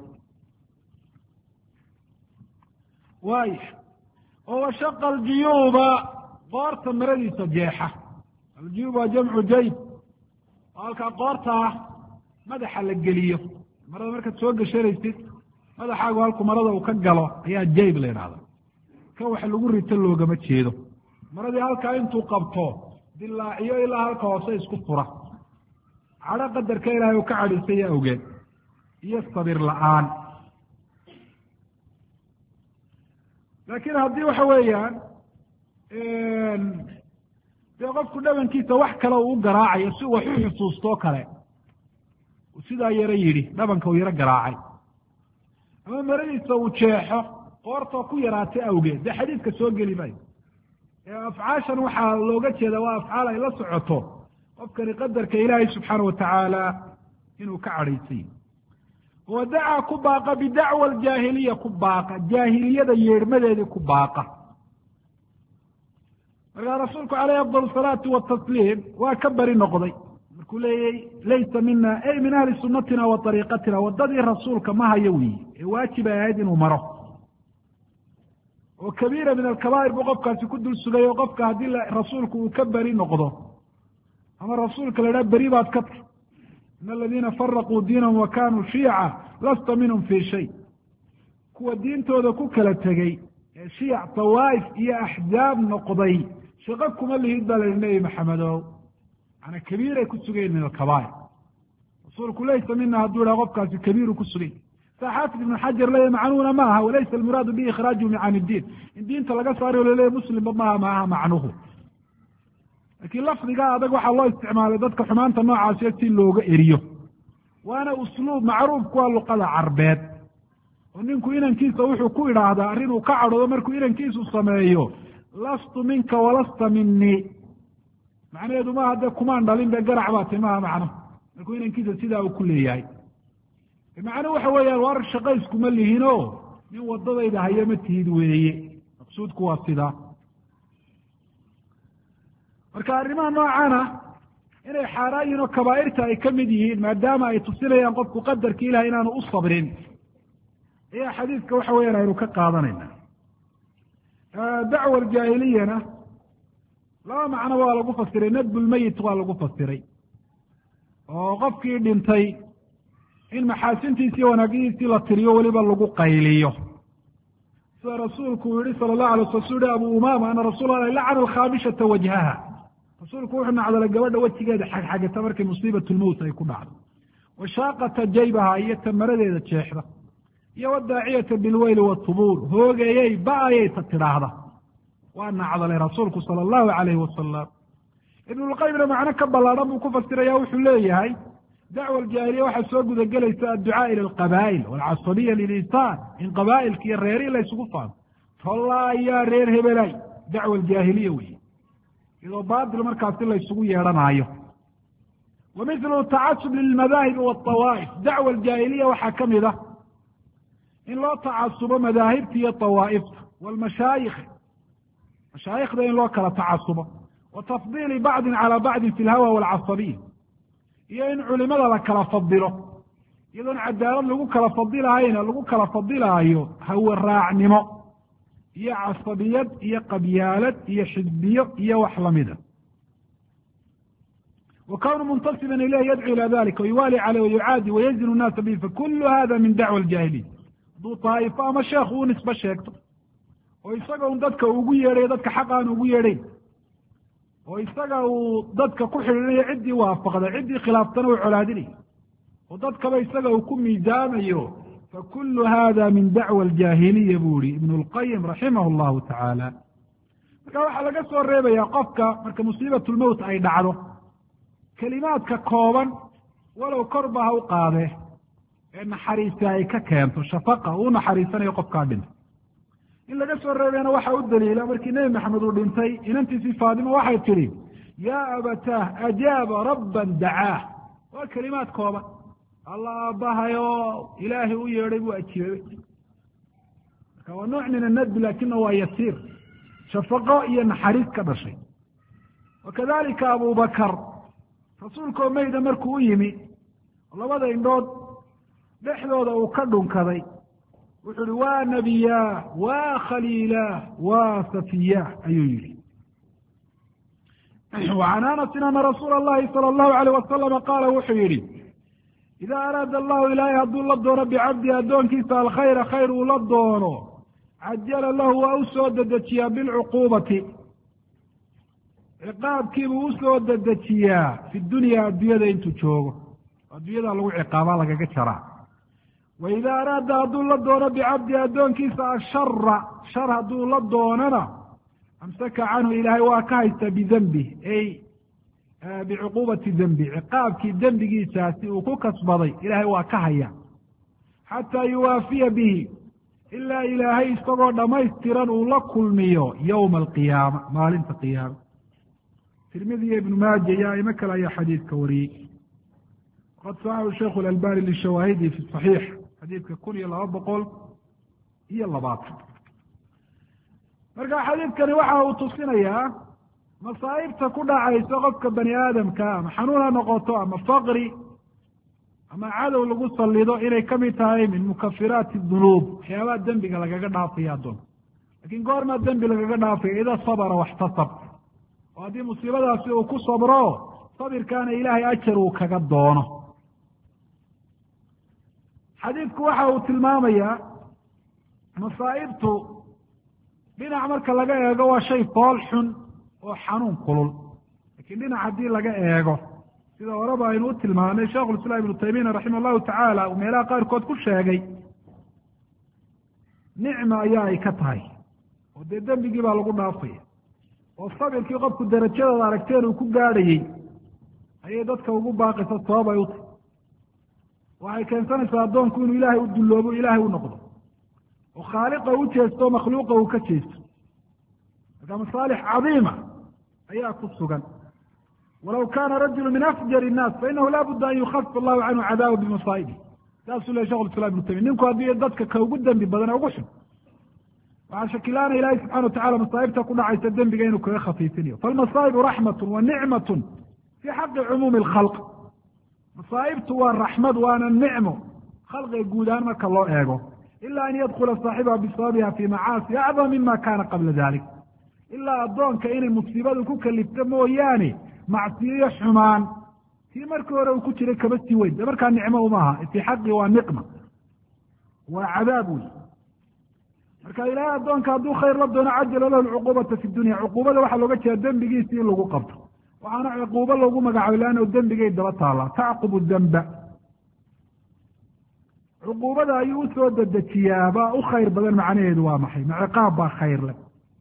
waay oo washaqa aljuyuuba qoorta maradiisa jeexa aljuyuub waa jamcu jayb oo halkaa qoortaa madaxa la geliyo marada markaad soo gashanaysid madaxaagu halku marada uu ka galo ayaa jayb la yidhahda kan wax lagu rito loogama jeedo maradii halkaa intuu qabto dilaaciyo ilaa halka hoose isku fura cadho qadarka ilaahay uu ka cadhiisaya awgeed iyo sabir la-aan laakiin haddii waxa weeyaan dee qofku dhabankiisa wax kale uu u garaacayo si wax u xusuustoo kale sidaa yaro yidhi dhabanka uu yaro garaacay ama maradiisa uu jeexo qoortoo ku yaraatay awgeed dee xadiidka soo geli maayo afcaashan waxaa looga jeeda waa afcaal ay la socoto qofkani qadarka ilaahay subxaana watacaala inuu ka cadhaysay wadacaa ku baaqa bidacwa aljaahiliya ku baaqa jaahiliyada yeedhmadeedii ku baaqa markaa rasuulku caleyhi afdal asalaatu watasliim waa ka beri noqday markuu leeyay laysa mina ay min ahli sunnatina wa ariiqatina waddadii rasuulka ma hayo wiyi ee waajib ay ahayd inuu maro oo kabiira min alkabaa'ir buu qofkaasi ku dul sugay oo qofka haddii rasuulku uu ka beri noqdo ama rasuulka la idhaha beri baad ka tahy in aladiina faraquu diinahum wa kaanuu shiica lasta minhum fii shay kuwa diintooda ku kala tegey ee shiic tawaa'if iyo axzaab noqday shaqo kuma lihid baa la yihi nebi maxamedow macnaa kabiiray ku sugayen min alkabaa'ir rasuulku laysa mina hadduu idhaha qofkaasi kabiiru ku sugay saa xaafid ibnu xajar leeya macnuhuna ma aha walaysa almuraadu bihi ikhraajuhum can iddiin in diinta laga saarayo laleeya muslimba maaha macnuhu laakiin lafdigaa adag waxaa loo isticmaalay dadka xumaanta noocaasiyo si looga eriyo waana usluub macruuf kuwa luqada carbeed oo ninku inankiisa wuxuu ku idhaahdaa arrin uu ka cadhoodo markuu inankiisu sameeyo lastu minka walasta minii macnaheedu maaha dee kumaan dhalin be garac baa ti maaha macno markuu inankiisa sidaa uu ku leeyahay macnuhu waxa weeyaan war shaqo iskuma lihinoo nin waddadayda hayo ma tihid weeye maqsuudku waa sidaa marka arrimaha noocana inay xaaraan yihin oo kabaa'irta ay ka mid yihiin maadaama ay tusinayaan qofku qadarki ilahay inaanu u sabrin ayaa xadiidka waxa weyaan aynu ka qaadanayna dacwa aljaahiliyana laba macno waa lagu fasiray nadbulmeyit waa lagu fasiray oo qofkii dhintay in maxaasintiisii wanaagyadiisii la tiriyo weliba lagu qayliyo sida rasuulku uu yihi sala allahu alay sala su yihi abu umaama ana rasuula allahi lacana alkhaabishata wajhaha rasuulku wuxuu nacdalay gabadha wejigeeda xagxagata markay musiibatulmowt ay ku dhacdo washaaqata jaybaha iyo tamaradeeda jeexda iyo wadaaciyata bilweyli watubuur hoogeeyey ba-ayay ta tidhaahda waa nacdalay rasuulku sala allahu calayhi wasalam ibnulqayimna macno ka ballaadhan buu ku fasiraya wuxuu leeyahay dacwa aljaahiliya waxaa soo gudagelaysa adducaa ila alqabaa'il walcasabiya lilinsaan in qabaa'ilka iyo reerihii la ysugu faano tollaa ayaa reer hebelay dacwa aljaahiliya weeye iyadoo baatil markaasi la ysugu yeedhanaayo wa mithlu tacasub lilmadaahibi waatawaa'if dacwa aljaahiliya waxaa ka mid ah in loo tacasubo madaahibta iyo tawaa'ifta waalmashaayikh mashaayikhda in loo kala tacasubo wa tafdiili bacdin calaa bacdin fi lhawa waalcasabiya iyo in culimada la kala fadilo iyadoon cadaalad lagu kala fadilahayna lagu kala fadilaayo hawe raacnimo iyo casabiyad iyo qabyaalad iyo xisbiyo iyo wax lamida wa kawnu muntasiban ilayh yadcu ila dalika wayuwaali caleyh wayucaadi wayazinu nnaasa bihi fakulu hada min dacwa aljaahiliya hadduu taa'ifo ama sheekhu u nisbe sheegto oo isaga un dadka ugu yeedhayo dadka xaq aan ugu yeedhayn oo isaga uu dadka ku xidhiidhayo ciddii waafaqday ciddii khilaaftana uu colaadinayo oo dadkaba isaga uu ku miisaamayo fakulu hada min dacwa aljaahiliya buu yihi ibnu lqayim raximah llahu tacaala marka waxaa laga soo reebayaa qofka marka musiibatulmowt ay dhacdo kelimaadka kooban walow korba ha u qaadee ee naxariisi ay ka keento shafaqa uu naxariisanayo qofkaa dhintay in laga soo reebeena waxa u daliila markii nebi maxamed uu dhintay inantiisii faadima waxay tidhi yaa abataah ajaaba rabban dacaah waa kelimaad kooban alla aabbahayo ilaahay u yeedhay buu ajiibay marka waa nooc min annadbi laakina waa yasiir shafaqo iyo naxariis ka dhashay wakadalika abubakar rasuulkoo mayda markuu u yimi labada indhood dhexdooda uu ka dhunkaday wuxuu uhi waa nebiyaah waa khaliilaah waa safiyaah ayuu yihi وعan anasin ana rasuula اllahi salى اllahu alayh wasalama qaala wuxuu yihi ida araada allahu ilaahay hadduu la doono bicabdihi addoonkiisa alkhayra khayr uu la doono cajala lahu waa u soo dedejiyaa bilcuquubati ciqaabkiibuu usoo dedejiyaa fi dunya addunyada intuu joogo addunyada lagu ciqaabaa lagaga jaraa waida araada hadduu la doono bicabdihi addoonkiisa ashara shar hadduu la doonana amsaka canhu ilaahay waa ka haysta bidembih ay bicuquubati dembi ciqaabkii dembigiisaasi uu ku kasbaday ilaahay waa ka haya xataa yuwaafiya bihi ilaa ilaahay isagoo dhammaystiran uu la kulmiyo yowma alqiyaama maalinta qiyaama tirmidi iyo ibnu maaja iyo aimo kale ayaa xadiidka wariyey waqad saxaxu sheikhu alalbani lishawaahidi fi saxiix xadiidka 1220 marka xadiidkani waxa uu tusinayaa masaa'ibta ku dhacaysa qofka bani aadamka ama xanuun ha noqoto ama faqri ama cadow lagu sallido inay kamid tahay min mukafiraati dunuub waxyaabaha dembiga lagaga dhaafaya addoonka lakin goormaa dembi lagaga dhaafaya ida sabra waxtasab oo haddii musiibadaasi uu ku sabro sabirkaana ilaahay ajar uu kaga doono xadiidku waxa uu tilmaamayaa masaa'ibtu dhinac marka laga eego waa shay fool xun oo xanuun kulul lakiin dhinac haddii laga eego sida horeba aynu u tilmaanay sheikhulislaam ibnu taymiya raximah allahu tacaala uu meelaha qaarkood ku sheegay nicma ayaa ay ka tahay oo dee dembigii baa lagu dhaafaya oo sabirkii qofku darajadooda aragteen uu ku gaadhayey ayay dadka ugu baaqaysa sabab ay u tahay waxay keensanaysaa addoonku inuu ilaahay u dulloobo ilaahay u noqdo oo khaaliqa u jeesto makhluuqa uu ka jeesto marka masaalix cadiima ayaa ku sugan walaw kana rajulu min afjar الnaas fainahu la budda an yukhafif allahu canhu cadaaba bimasaa'ibi saasuu leh shekh islam ibnu taymiya ninku haddii dadka ka ugu dembi badan ee ugu xun waxaa shakilaana ilahi subxana watacala masaa'ibta ku dhacaysa dembiga inuu kaga khafiifinayo falmasaa'ibu raxmatu wa nicmatu fi xaqi cumuumi اlkhalq masaa'ibtu waa raxmad waana nicmo khalqiga guud ahaan marka loo eego ila an yadkula saaxibaha bisababiha fi macaasi acdam mima kana qabla dalik ilaa addoonka inay musiibadu ku kalifto mooyaane macsiyo xumaan tii markii hore uu ku jiray kaba sii weyn de markaa nicmo umaaha fii xaqi waa niqma waa cadaab wey marka ilaahay addoonka hadduu khayr la doono cajala lahu lcuquubata fi dunya cuquubada waxaa looga jeeda dembigiisi in lagu qabto waxaana cuquubo loogu magacaabay leannahu dembigay daba taallaa tacqubu demba cuquubada ayuu usoo dedejiyaa baa u khayr badan macnaheedu waa maxay ma ciqaab baa khayr leh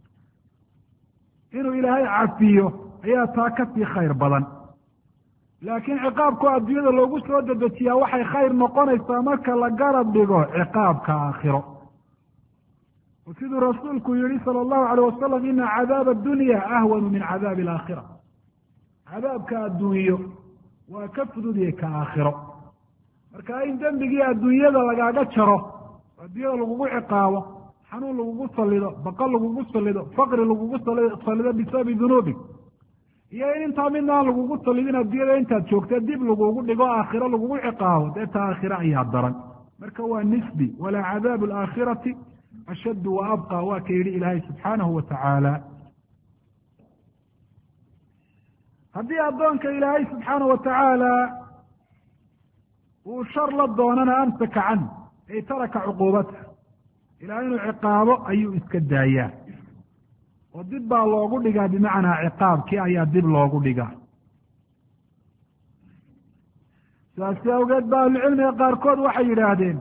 inuu ilaahay cafiyo ayaa taa kasii khayr badan laakiin ciqaabku adduunyada loogu soo dedejiyaa waxay khayr noqonaysaa marka la garab dhigo ciqaabka aakhiro oo siduu rasuulku yihi sala allahu alayh wasalam ina cadaaba addunya ahwanu min cadaabi alaakhira cadaabka adduunyo waa ka fududyahay ka aakhiro marka in dembigii adduunyada lagaaga jaro adduunyada lagugu ciqaabo xanuun lagugu salido baqal lagugu salido faqri lagugu salido bisababi dunuubig iyo in intaa midnaan lagugu salidin adduunyada intaad joogta dib lagugu dhigo aakhiro lagugu ciqaabo dee ta aakhiro ayaa daran marka waa nisbi walaa cadaabu alaakhirati ashaddu wa abqa waa ka yidhi ilaahay subxaanahu wa tacaala haddii addoonka ilaahay subxaana wa tacaala uu shar la doonana amsaka can ay taraka cuquubata ilahay inuu ciqaabo ayuu iska daayaa oo dib baa loogu dhigaa bimacnaa ciqaabkii ayaa dib loogu dhigaa saasi awgeed ba ahlucilmiga qaarkood waxay yidhaahdeen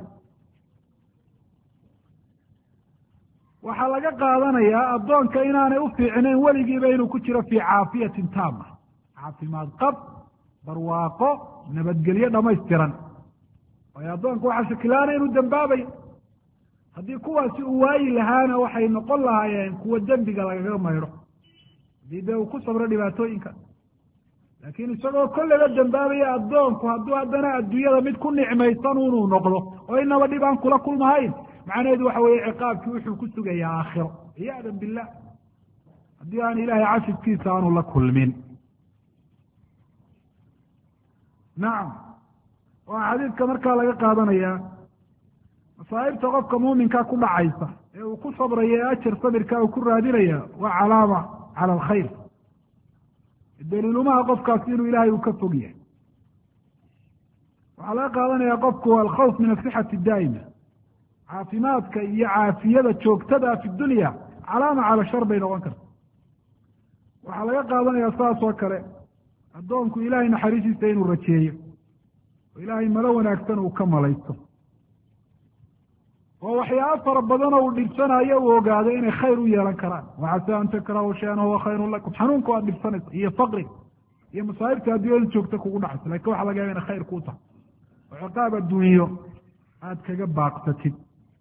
waxaa laga qaadanayaa addoonka inaanay u fiicnayn weligiiba inuu ku jiro fii caafiyatin taama caafimaad qab barwaaqo nabadgelyo dhamaystiran waayo addoonka waxaa shakilaana inuu dembaabayo haddii kuwaasi uu waayi lahaana waxay noqon lahaayeen kuwa dembiga lagaga maydho haddii dee uu ku sabro dhibaatooyinka laakiin isagoo kolleyba dambaabaya addoonku hadduu haddana adduunyada mid ku nicmaysan inuu noqdo oo inaba dhib aan kula kulmahayn macnaheedu waxa weeye ciqaabkii wuxuu ku sugayaa aakhiro ciyaadan billah haddii aan ilaahay cafidkiisa aanu la kulmin nacam waa xadiidka markaa laga qaadanayaa masaa'ibta qofka muuminkaa ku dhacaysa ee uu ku sabraya ee ajar sabirkaa uu ku raadinaya waa calaama cala alkhayr daliilumaha qofkaasi inuu ilaahay uu ka fog yahay waxaa laga qaadanayaa qofku alkhawf min asixati daa'ima caafimaadka iyo caafiyada joogtada fi dunya calaama cala shar bay noqon karta waxaa laga qaadanayaa saas oo kale addoonku ilaahay naxariistiisa inuu rajeeyo oo ilaahay malo wanaagsan uu ka malaysto oo waxyaaba fara badanoo uu dhibsanayo uu ogaado inay khayr u yeelan karaan waxase an takrahu shayan huwa khayrun lakum xanuunka waad dhibsanaysa iyo faqriga iyo masaa'ibta adduunyada joogta kugu dhacaysa lakin waxa laga yaba inay khayr kuu tahay oo ciqaab adduunyo aada kaga baaqsatid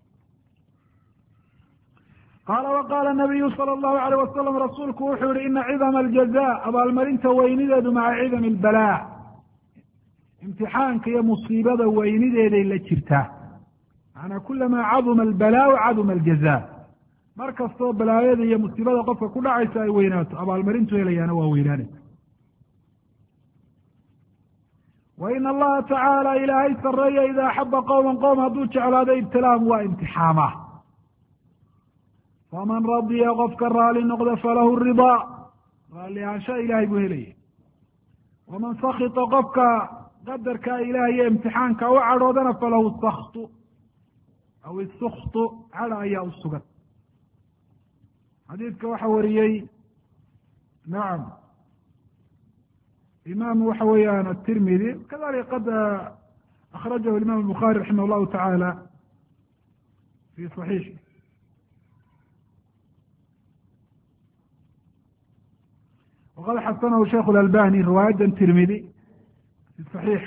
qaala waqaala nabiyu sala allahu alayh wasalam rasuulku wuxuu yihi ina cidama aljaza abaalmarinta weynideedu maca cidami albalaa imtixaanka iyo musiibada weynideeday la jirtaa macanaa kulamaa caduma albalaau caduma aljaza mar kastoo balaayada iyo musiibada qofka ku dhacaysa ay weynaato abaalmarintu helayaana waa weynaanaysa wa ina allaha tacaala ilaahay sareeya ida axaba qowman qowm hadduu jeclaado ibtilaahum waa imtixaamaa faman radiya qofka raali noqda falahu ridaa raali ahaansha ilaahay buu helaya waman sakita qofka qadarkaa ilaahay iyo imtixaanka u cadhoodana falahu saktu aw isuktu cadha ayaa u sugan xadiidka waxa wariyey nacam imaamu waxa weeyaan atirmidi kadalika qad akhrajahu imam الbukhaari raximah اllahu tacaala fi صaxiixi waqad xasanahu sheikh اlalbani riwaayadan tirmidi fi صaxiix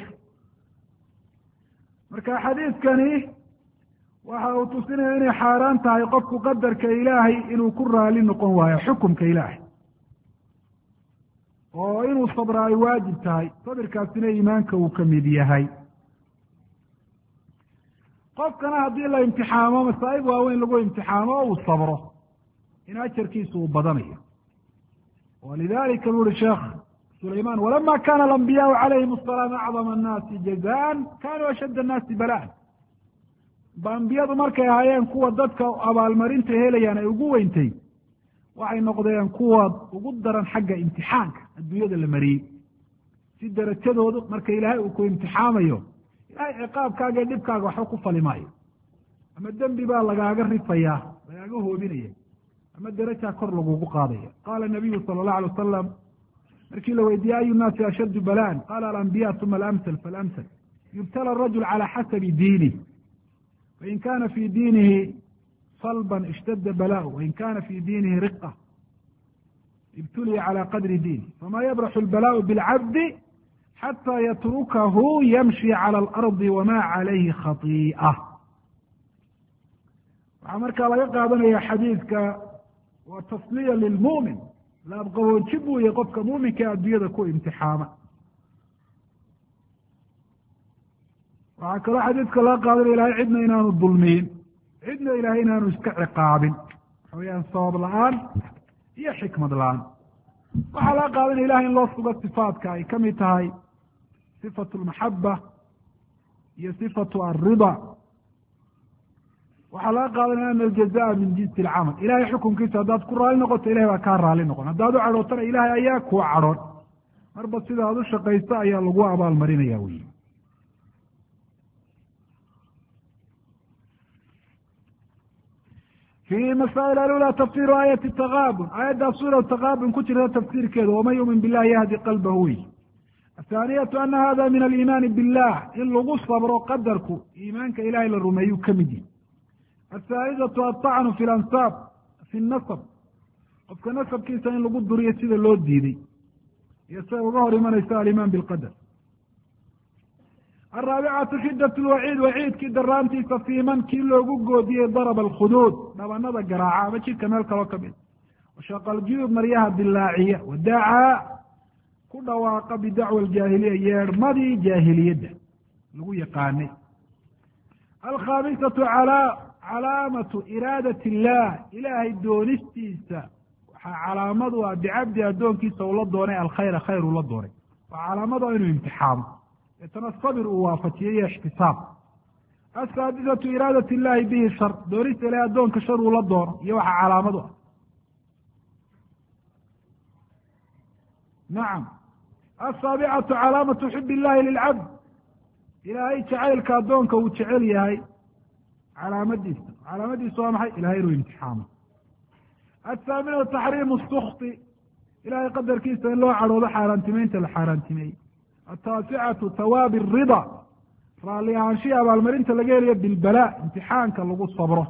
marka xadiidkani waxa uu tusinaya inay xaaraan tahay qofku qadarka ilaahay inuu ku raali noqon waayo xukumka ilaahay oo inuu sabra ay waajib tahay sabirkaasina iimaanka uu ka mid yahay qofkana haddii la imtixaamo masaa'ib waaweyn lagu imtixaamo oo uu sabro in ajarkiisu uu badanayo walidalika bu uhi sheekh sulayman walama kana alambiyaau calayhim asalaam acdama annaasi jazaan kanuu ashadda annaasi bala'an ba ambiyadu markay ahaayeen kuwa dadka abaalmarinta helayaan ay ugu weyntay waxay noqdeen kuwa ugu daran xagga imtixaanka adduunyada la mariyey si darajadoodu marka ilaahay uu ku imtixaamayo ilahay ciqaabkaaga iyo dhibkaaga waxba ku fali maayo ama dembi baa lagaaga rifayaa lagaaga hoobinaya ama darajaa kor lagugu qaadaya qaala nabiyu sala allahu alay wasalam markii la weydiiyey ayu nnaasi ashaddu balaan qaala alambiya uma alamsal faalamsal yubtala arajul cala xasabi diinih fain kana fi diinihi salban ishtadda bala'u wain kana fi diinihi riqa ibtuliya calى qadri diini fama yabraxu اlbala'u biاlcabdi xatى yatrukahu yamshi calى اlardi wama calayhi khatii'a waxaa markaa laga qaadanaya xadiidka waa tasliya lilmu'min laabqaboojin buu yahay qofka muuminka adduunyada ku imtixaama waxaa kaloo xadiidka laga qaadanaya ilahay cidna inaanu dulmiyin cidna ilahay inaanu iska ciqaabin waxa weyaan sabab la-aan iyo xikmad la-aan waxaa laga qaadanaya ilahay in loo sugo sifaadka ay ka mid tahay sifatu almaxaba iyo sifatu alrida waxaa laga qaadanaya ana aljazaa min jinsi alcamal ilahay xukunkiisa haddaad ku raali noqoto ilahay baa kaa raali noqon haddaad u cadhootana ilahay ayaa kuu cadhoon marba sida aad u shaqayso ayaa lagu abaal marinaya wey fi masaa'il alula tafsiru aayati takaabun aayaddaa suura takaabun ku jirta tafsiirkeeda waman yumin billahi yahdi qalbahu wey athaaniyatu ana hada min aliimaani billah in lagu sabro qadarku iimaanka ilahay la rumeeyuu ka mid yihi athaalidatu altacnu fi lansaab fi nasab qofka nasabkiisa in lagu duriyo sida loo diiday iyo siday uga hor imanaysa alimaan bilqadar araabicatu shidat lwaciid waciidkii daraantiisa fii man kii loogu goodiyey daraba alkhuduud dhabanada garaaca ama jidka meel kaloo kamid washaqa aljuyub maryaha dilaaciya wadacaa ku dhawaaqa bidacwa aljaahiliya yeedhmadii jaahiliyadda lagu yaqaanay alkhaamisatu calaamatu iraadati illah ilaahay doonistiisa waxaa calaamad u ah bicabdi addoonkiisa ula doonay alkhayra khayr ula doonay waa calaamad o inuu imtixaamo deetana sabir uu waafajiyo iyo ixtisaab asaadisatu iraadati illahi bihi shar doonista ilahay addoonka shar uu la doono iyo waxaa calaamad u ah nacam asaabicatu calaamatu xub illahi lilcabd ilaahay jacaylka addoonka uu jecel yahay calaamadiisa waa maxay ilahay inuu imtixaamo athaaminatu taxriimu stukti ilahay qadarkiisa in loo cadhoodo xaaraantimeynta la xaaraantimeeyey ataasicatu hawaabi arida raalli ahaanshihi abaalmarinta laga helayo bilbalaa imtixaanka lagu sabro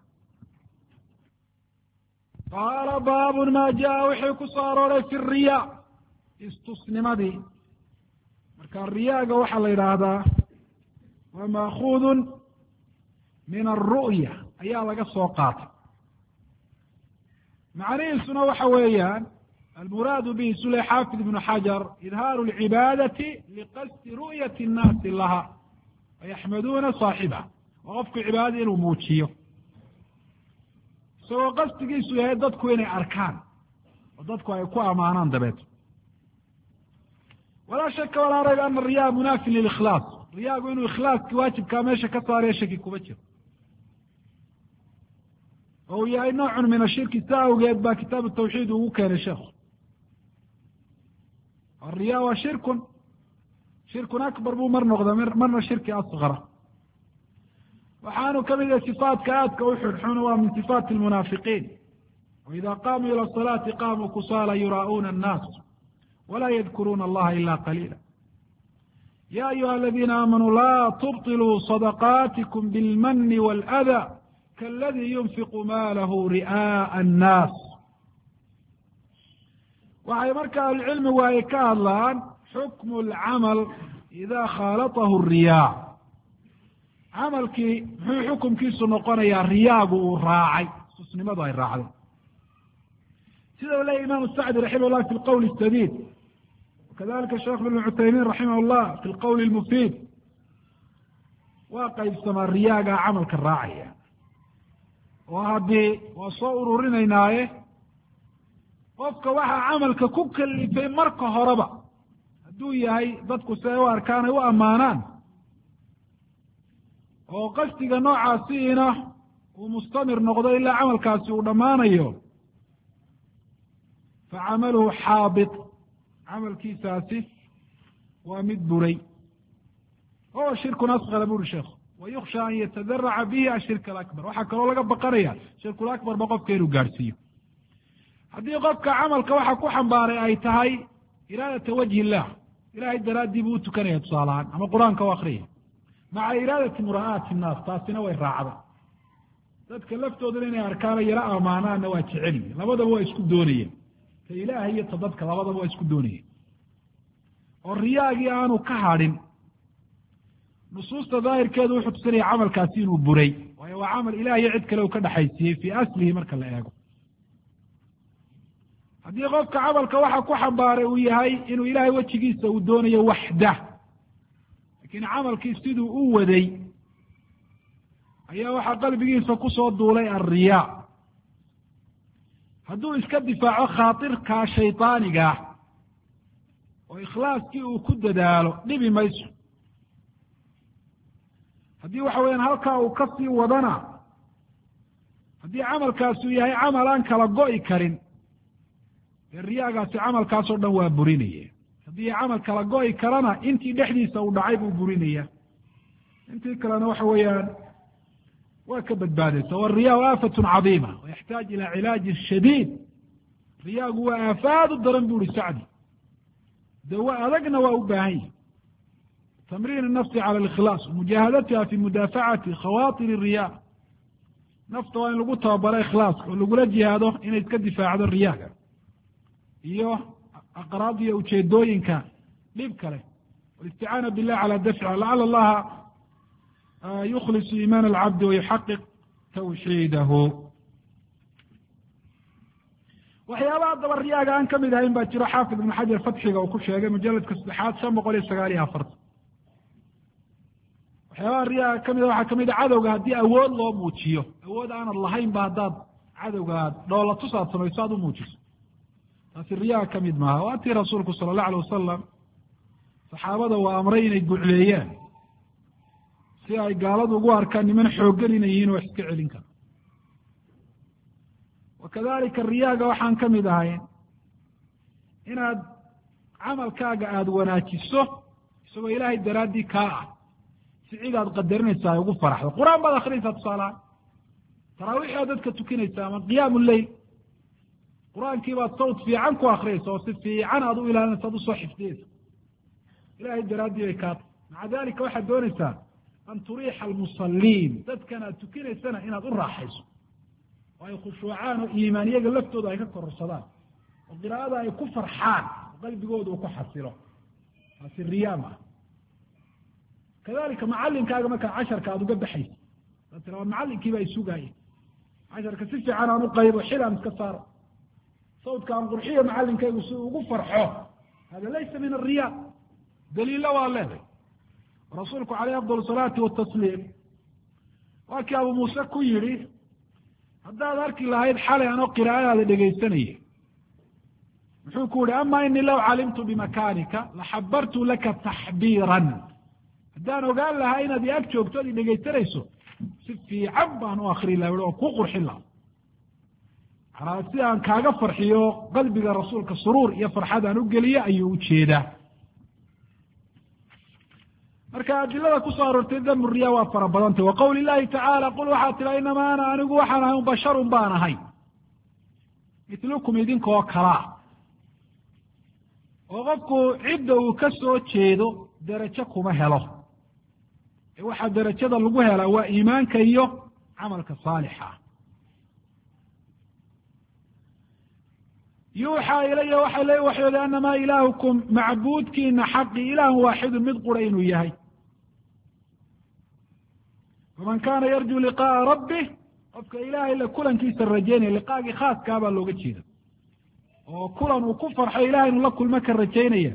qaala baabun maa jaa wixii ku soo arooray fi riya istusnimadii marka riyaaga waxaa la yidhaahdaa waa maakuudun min alru'ya ayaa laga soo qaatay macnihiisuna waxa weeyaan almuraadu bihi sule xaafid ibnu xajar idhaaru alcibaadati liqasdi ru'yati nnaasi laha wayaxmaduuna saaxibaha waa qofku cibaadada inuu muujiyo isagoo qasdigiisu yahay dadku inay arkaan oo dadku ay ku amaanaan dabeed walaa shaka walaa rayb ana riyaa munaafin lilikhlaas riyaagu inuu ikhlaaskii waajibkaa meesha ka saarayo shaki kuma jiro oo uu yahay noocun min ashirki saa awgeed baa kitaabu tawxiid ugu keenay sheekhu alriyaa waa shirkun akbar buu mar noqda marna shirki asgara waxaanu kamid yahay sifaatka aadka u xunxun waa min sifaati almunaafiqiin waida qaamuu ila asalaati qaamuu kusaala yuraa'uuna annaas walaa yadkuruuna allaha ila qaliila ya ayuha aladiina aamanuu laa tubطiluu sadaqaatikum bilmani wاlأdaa kaladii yunfiqu maalahu ri'aaءa annaas waxay marka ahlucilmigu ay ka hadlaan xukmu alcamal idaa khaalatahu riyaa camalkii muxuu xukumkiisu noqonayaa riyaagu uu raacay susnimadu ay raacday sida u leeyahy imaamu sacdi raximah llah fi lqowl sadiid wakadalika sheekh ibn cuthaymiin raximah llah fi lqowl lmufiid waa qaybsamaa riyaagaa camalka raacaya oo haddii waa soo ururinaynaaye qofka waxaa camalka ku kalifay marka horeba hadduu yahay dadku si ay u arkaan ay u ammaanaan oo qasdiga noocaasiina uu mustamir noqdo ilaa camalkaasi uu dhammaanayo fa camaluhu xaabit camalkiisaasi waa mid buray oo shirkun asqara buri sheekhu wayuksha an yatadaraca bihi ashirka alakbar waxaa kaloo laga baqanaya shirkulakbar ba qofka inuu gaadhsiiyo haddii qofka camalka waxa ku xambaaray ay tahay iraadata wajhi illah ilahay daraaddii buu utukanaya tusaalahaan ama qur-aanka u akriyay maca iraadati mura'aati innaas taasina way raacda dadka laftoodana inay arkaano yaro amaanaanna waa jeceliye labadaba waa isku doonayeen ta ilaahay iyo ta dadka labadaba waa isku doonayeen oo riyaagii aanu ka hadhin nusuusta daahirkeedu wuxuu tusinaya camalkaasi inuu buray waayo waa camal ilaah iyo cid kale uu ka dhexaysiiyey fii aslihi marka la eego haddii qofka camalka waxa ku xambaaray uu yahay inuu ilaahay wejigiisa uu doonayo waxdah laakiin camalkii siduu u waday ayaa waxaa qalbigiisa kusoo duulay alriyaa hadduu iska difaaco khaatirkaa shaydaanigaah oo ikhlaaskii uu ku dadaalo dhibi mayso haddii waxa weyaan halkaa uu ka sii wadana haddii camalkaasuu yahay camal aan kala go'i karin dee riyaagaasi camalkaasoo dhan waa burinaya haddii camal kala go'i karana intii dhexdiisa uu dhacay buu burinaya intii kalena waxa weeyaan waa ka badbaadaysa wariyaau aafatun cadiima wayaxtaaj ilaa cilaajin shadiid riyaagu waa aafaad u daran bu uhi sacdi dawa adagna waa u baahan yahi tamriin الnafsi calى اlikhlaas mujaahadatiha fi mudaafacati khawaatir الriya nafta waa in lagu tababaro ikhlaaska oo lagula jihaado inay iska difaacdo riyaaga iyo aqraad iyo ujeedooyinka dhib kale والاستعانة بالله على دفعه لعل الله يخلص إيمان العبد ويحقق توحيده. waxyaabaha daba riyaaga aan kamid ahayn baa jiro xaafid ibn xajar fatxiga uu ku sheegay mujaladka 349. waxyaabaha riyaaga kamid waxaa kamid a cadowga haddii awood loo muujiyo, awood aanad lahayn ba haddaad cadowga dhoola tusaad samayso aad u muujiso, taasi riyaa kamid maaha. waa tii rasuulku sala allahu alay wasalam saxaabada waa amray inay gucleeyaan si ay gaaladu ugu arkaan niman xooggan inay yihiin oo wax iska celin kara. wakadalika riyaaga waxaan kamid ahayn inaad camalkaaga aada wanaajiso isagoo ilaahay daraaddii kaa ah, si cid aad qadarinaysaa ay ugu faraxdo. qur-aan baad akrinaysaa tusaalahaan, taraawiix baad dadka tukinaysaa ama qiyaamu leyl, qur-aankii baad sawt fiican ku akriyaysa oo si fiican aad u ilaalinaysa ad usoo xifdiyeysa, ilahay daraaddii bay kaa tahay. maca dalika waxaad doonaysaa an turiixa almusaliin, dadkan aad tukinaysana inaad u raaxayso oo ay khushuucaan oo iimaaniyaga laftooda ay ka kororsadaan oo qiraa'ada ay ku farxaan oo qalbigooda uu ku xasilo. taasi riyaa maaha. kadalika macalinkaaga markaa casharka aada uga baxaysa ad tira macalinkii baa isugaaya, casharka si fiican aan u qaybo, xil aan iska saaro, sawdka aan qurxiyo macalinkaygu si ugu farxo, hada laysa min ariya. daliilo waa leeday. rasuulku caleyh afdal salaati watasliim waa kii abu muuse ku yidhi, haddaad arki lahayd xalay anoo qiraa'adaada dhegaysanaya, muxuu ku yihi ama inii law calimtu bimakaanika laxabartu laka taxbiiran, haddaan ogaan lahaa inaad i ag joogto ad i dhegaysanayso si fiican baan u akri laha oo ku qurxin laha, manaa si aan kaaga farxiyo qalbiga rasuulka suruur iyo farxad aan u geliyo ayuu ujeedaa. marka adilada kusoo aroortay damu riya waa fara badantay. wa qowli llahi tacaala qul waxaad tidha inamaa ana anigu waxaan ahay basharun baan ahay mitlukum idinkoo kalaa, oo qofku cidda uu ka soo jeedo derajo kuma helo, waxaa derajada lagu helaa waa iimaanka iyo camalka saalixa. yuuxaa ilaya waxaa la waxyooday anamaa ilaahukum macbuudkiina xaqi ilaahun waaxidun mid qura inuu yahay. faman kaana yarjuu liqaaa rabbih, qofka ilaahay la kulankiisa rajaynaya, liqaagii khaaska baa looga jeeda oo kulan uu ku farxo ilahay inuu la kulmo ka rajaynaya.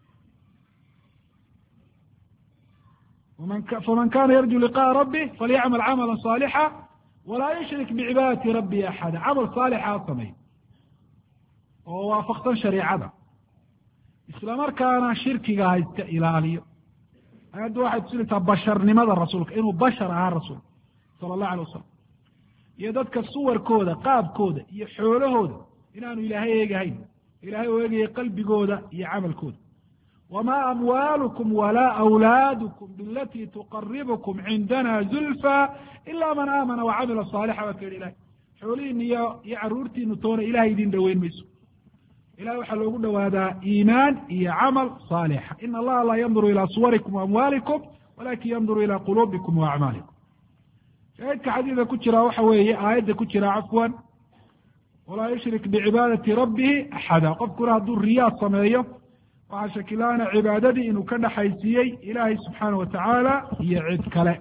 faman kana yarjuu liqaءa rabih falyacmal camala صaalixa walaa yushrik bicibaadati rabbi axada. camal saalixa ha sameey oo waafaqsan shareicada, isla markaana shirkiga ha iska ilaaliyo. ayaddu waxay tusinaysaa basharnimada rasuulka, inuu bashar ahaa rasuulka sala allahu alay wasalam, iyo dadka suwarkooda, qaabkooda iyo xoolahooda inaanu ilaahay eegahayn, ilahay uu eegaya qalbigooda iyo camalkooda. wma amwaalukum walaa awlaadukum bilatii tuqaribukum cindana zulfa ila man aamana wacamila saalixa baa ka yihi ilahay. xoolihiina iyo caruurtiinu toona ilahay idin dhoweyn mayso, ilahay waxaa loogu dhowaadaa iimaan iyo camal saalixa. ina allaha laa yanduru ilaa suwarikum waamwaalikum walakin yanduru ilaa quluubikum waacmaalikum. shaahidka xadiidka ku jira waxa weeye aayadda ku jira cafwan, walaa yushrik bicibaadati rabbihi axada. qofkuna hadduu riyaa sameeyo waxaa shakilaana cibaadadii inuu ka dhaxaysiiyey ilaahay subxaana wa tacaala iyo cid kale.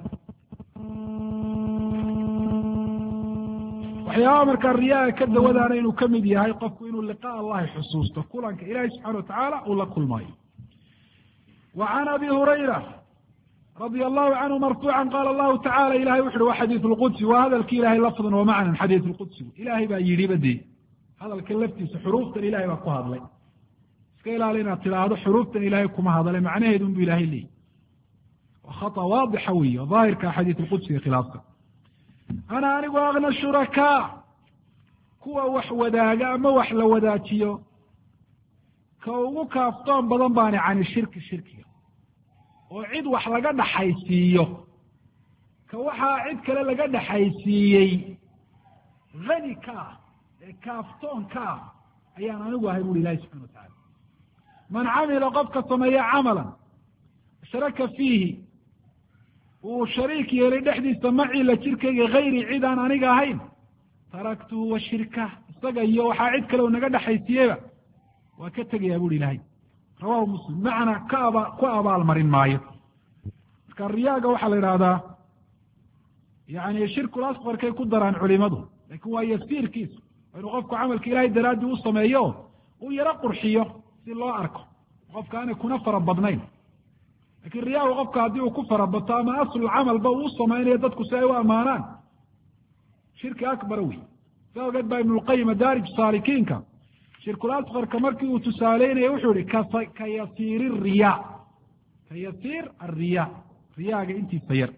waxyaabaha markaa riyaha ka dawadaana inuu kamid yahay qofku inuu liqaa allahi xusuusto, kulanka ilahay subxana wa tacaala uu la kulmayo. wa can abi hurayra radia allahu canhu marfuucan qaala allahu tacala, ilahay wuxu uhi wa xadiidu lqudsi, waa hadalki ilahay lafdan wa macnan. xadiidu lqudsigu ilahay baa yidhi bade, hadalka laftiisa xuruuftan ilahay baa ku hadlay. iska ilaali inaad tidhaahdo xuruuftan ilaahay kuma hadale, macnaheedu unbu ilahay leeyi. waa khata waadixa weyi o daahirka xadiid lqudsiga khilaafsan. ana anigu akna shurakaa, kuwa wax wadaaga ama wax la wadaajiyo ka ugu kaaftoon badan baani cani shirki, shirkiga oo cid wax laga dhaxaysiiyo, ka waxaa cid kale laga dhaxaysiiyey hani ka ah ee kaaftoon ka ah ayaan anigu ahay buri ilahi subxana wa tacala. man camila qofka sameeya camalan ashraka fiihi, uu shariik yeelay dhexdiisa macii la jirkayga hayri cid aan aniga ahayn, taraktuhu wa shirka, isaga iyo waxaa cid kale u naga dhexaysiiyeyba waa ka tegayaa buri ilahay. rawahu muslim macna ku abaalmarin maayo. marka riyaaga waxaa la yidhahdaa yani shirkul asqarkay ku daraan culimadu, lakin waa yasiirkiisa, inuu qofku camalka ilahay daraaddii u sameeyo uu yaro qurxiyo si loo arko, qofka aanay kuna fara badnayn. lakin riyaagu qofka haddii uu ku fara bato ama aslulcamalba uu samaynayo dadku si ay u ammaanaan, shirki akbar wey. saa ogeed baa ibnulqayim madaarij saalikiinka shirkul asqarka markii uu tusaaleynaya wuxuu yihi ka yasiiri riyaa, ka yasiir ariyaa, riyaaga intiisa yar.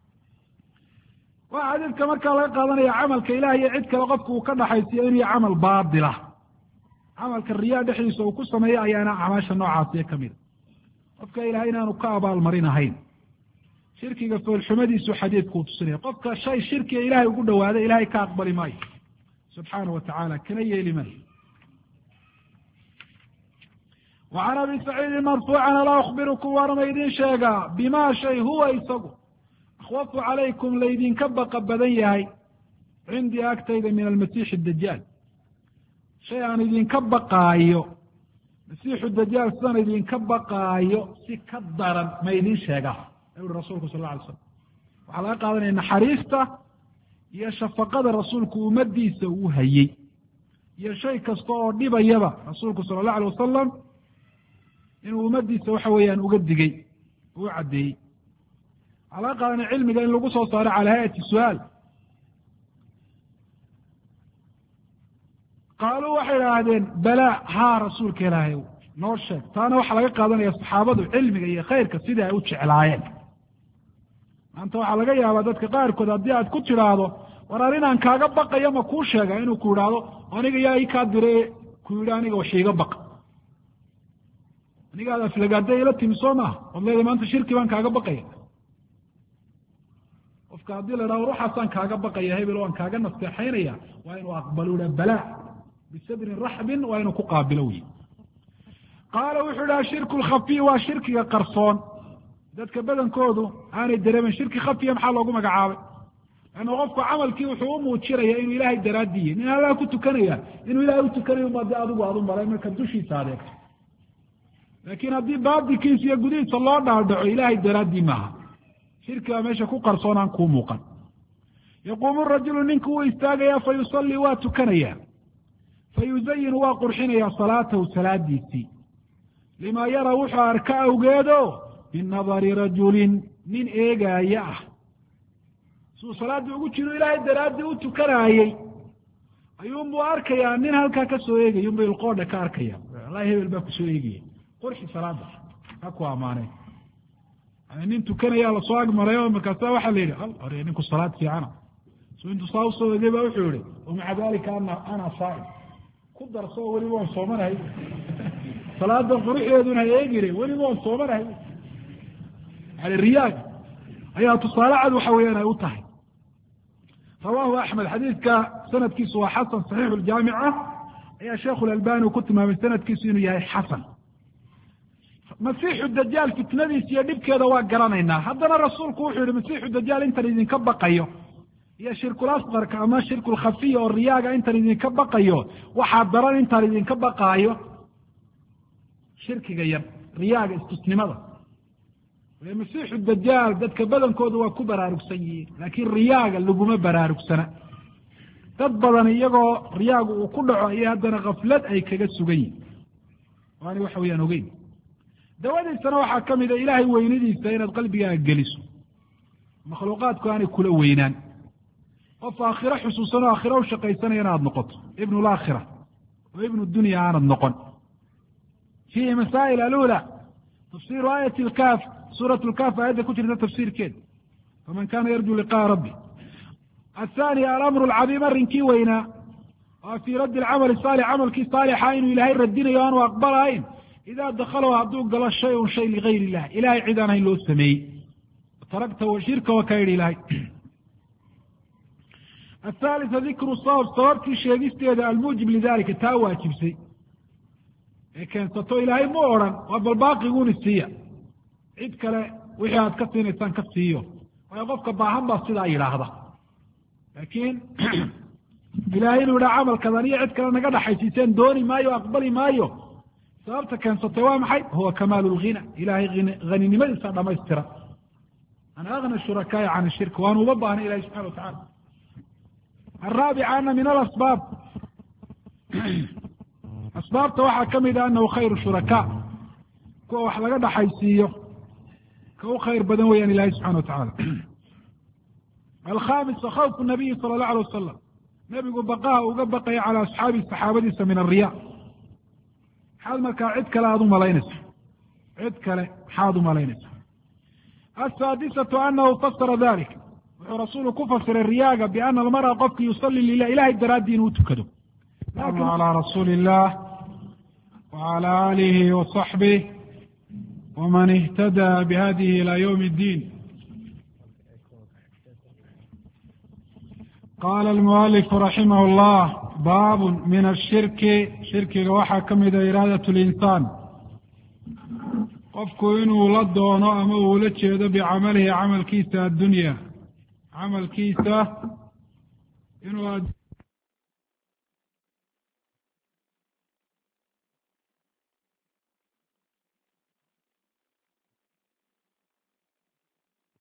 waa xadiidka markaa laga qaadanaya camalka ilaah iyo cid kale qofka uu ka dhaxaysiyo inuu camal baatila, camalka riyaa dhexdiisa uu ku sameeyo ayaana acmaasha noocaasiyo kamida. qofka ilahay inaanu ka abaalmarin ahayn, shirkiga foolxumadiisu xadiidkuu tusinaya. qofka shay shirkiga ilahay ugu dhawaada ilahay ka aqbali maayo subxaanahu watacaala, kana yeeli maayo. وعn abi سacيidi marfuuca alaa أkbirukum waarma idin sheegaa bima shay huwa isagu akhwafu calaykum laydinka baqa badan yahay cindii agtayda min almasiixi dajaal, shay aan idinka baqaayo masiixu dajaal sidaan idinka baqaayo si ka daran ma idin sheegaa ayuu uhi rasuulku sal lla alay slam. waxaa laga qaadanaya naxariista iyo shafaqada rasuulku ummadiisa uu hayey, iyo shay kasta oo dhibayaba rasuulku sala allahu alay wasalam inuu ummadiisa waxa weeyaan uga digey uu caddeeyey. waxaa laga qaadanaya cilmiga in lagu soo saaro cala hayati su-aal. qaaluu waxay idhaahdeen balaa haa rasuulka ilaahay noo sheeg. taana waxaa laga qaadanaya saxaabadu cilmiga iyo khayrka sidai ay u jeclaayeen. maanta waxaa laga yaabaa dadka qaarkood haddii aad ku tidhaahdo war arinaan kaaga baqaya ma kuu sheega, inuu ku idhaahdo aniga yaa ii kaa dire ku yidhi aniga wax iiga baqa, aniga aad aflagaada ila timi soo maaha od leeda maanta shirki baan kaaga baqaya. qofka haddii la idhahdo ruuxaasaan kaaga baqaya hebel waan kaaga nasteexaynaya, waa inuu aqbalo ha balaa bisadrin raxbin, waa inuu ku qaabilo wey. qaala wuxuu idhi ashirku lkhafiy waa shirkiga qarsoon, dadka badankoodu aanay dareemen. shirki khafiya maxaa loogu magacaabay? lanna qofku camalkii wuxuu u muujinaya inuu ilaahay daraadiye, nin alla ku tukanaya inuu ilahay u tukanayo uma de adigu aad u maray marka dushiisa adeegto. laakiin haddii baatilkiisa iyo gudihiisa loo dhaadhaco ilaahay daraaddii maaha, shirki baa meesha ku qarsoon aan kuu muuqan. yaquumu rajulu ninku wuu istaagaya fa yusallii waa tukanaya, fa yuzayinu waa qurxinaya salaatahu salaadiisii, limaa yara wuxuu arka awgeedo min nadari rajulin nin eegaaya ah. siduu salaaddii ugu jiro ilaahay daraaddii u tukanaayey ayuunbuu arkayaa nin halkaa ka soo eegaya, unba ilqoodha ka arkaya, wallahi hebel baa kusoo eegaya, qurxi salaada ha ku ammaaneen. nin tukanaya lasoo agmarayo markaasa waxaa la yidhi hore ninku salaad fiicana, so intuu saa usoo egay ba wuxuu yihi wamaca dalika ana saa'im, ku darso weliba waan soomanahay salaada quruxdeeduna ha eegire weliba waan soomanahay. yani riyaag ayaa tusaale cad waxa weeyaan ay u tahay. rawaahu axmed, xadiidka sanadkiisu waa xasan, saxiixu ljaamica ayaa sheikhu lalbani uu ku tilmaamay sanadkiisu inuu yahay xasan. masiixu dajaal fitnadiisa iyo dhibkeeda waa garanaynaa, haddana rasuulku wuxuu yihi masiixu dajaal intan idinka baqayo iyo shirkul asqarka ama shirkul khafiya oo riyaaga intan idinka baqayo waxaa daran intaan idinka baqaayo shirkiga yar, riyaaga istusnimada. masiixu dajaal dadka badankooda waa ku baraarugsan yihiin, laakiin riyaaga laguma baraarugsana. dad badan iyagoo riyaagu uu ku dhaco iyo haddana kaflad ay kaga sugan yihin, waana waxa weyaan ogeyn. dawadiisana waxaa ka mida ilaahay weynadiisa inaad qalbigaaga geliso, makhluuqaadku aanay kula weynaan. qof aakhiro xusuusan oo aakhiro u shaqaysanaya inaad noqoto, ibnu laakhira oo ibnu dunya aanad noqon. fiihi masaa'il alula tafsiru aayati lkaaf, suurat lkaaf aayadda ku jirta tafsiirkeeda, faman kana yarju liqa'a rabbi. athaniya alamru alcadiim, arrinkii weynaa waa fii raddi alcamali saalix, camalkii saalixa inuu ilaahay radinayo aanu aqbalahayn idaa dakalow hadduu galo shay-un shay ligayr illah, ilahay cid aan hayn loo sameeyey. taragta shirka waa ka yidhi ilahay. athalitha dikru sabab, sababtii sheegisteeda almuujib lidalika, taa waajibsay ee keensato ilaahay mu odhan waa bal baaqiguuni siiya, cid kale wixii aad ka siinaysaan ka siiyo, waayo qofka baahan baa sidaa yidhaahda. laakiin ilaahay inuu yidhaha camalkadan iyo cid kale naga dhaxaysiiseen dooni maayo, aqbali maayo, sababta keensatay waa maxay? huwa kamaalu lghina, ilahay haninimadiisa dhamaystira. ana agna shurakaai can shirk, waanu uma baahna ilahi subxana watacala. araabica ana min alasbaab, asbaabta waxaa kamid a anahu khayru shurakaa, kuwa wax laga dhaxaysiiyo ka u khayr badan weeyaan ilahi subxana watacala. alkhamis khawfu nabiyi sala allahu alay wasalam, nebigu baqaha uga baqaya cala asxaabihi saxaabadiisa min alriya. maxaad markaa cid kale aada u malaynaysa? cid kale maxaad u malaynaysa? asaadisatu anahu fasara dalik, wuxuu rasuulku ku fasiray riyaaga biana almar'a qofki yusalli lilah, ilahay daraaddii inuu tukado. calaa rasuuli illah wacala aalihi wasaxbih waman ihtadaa bihadihi ilaa ywmi اddiin. qaala almualifu raximah اllah baabu min ashirki, shirkiga waxaa ka mida iraadat linsaan, qofku inuu la doono ama uu la jeedo bicamalihi camalkiisa addunya, camalkiisa inuu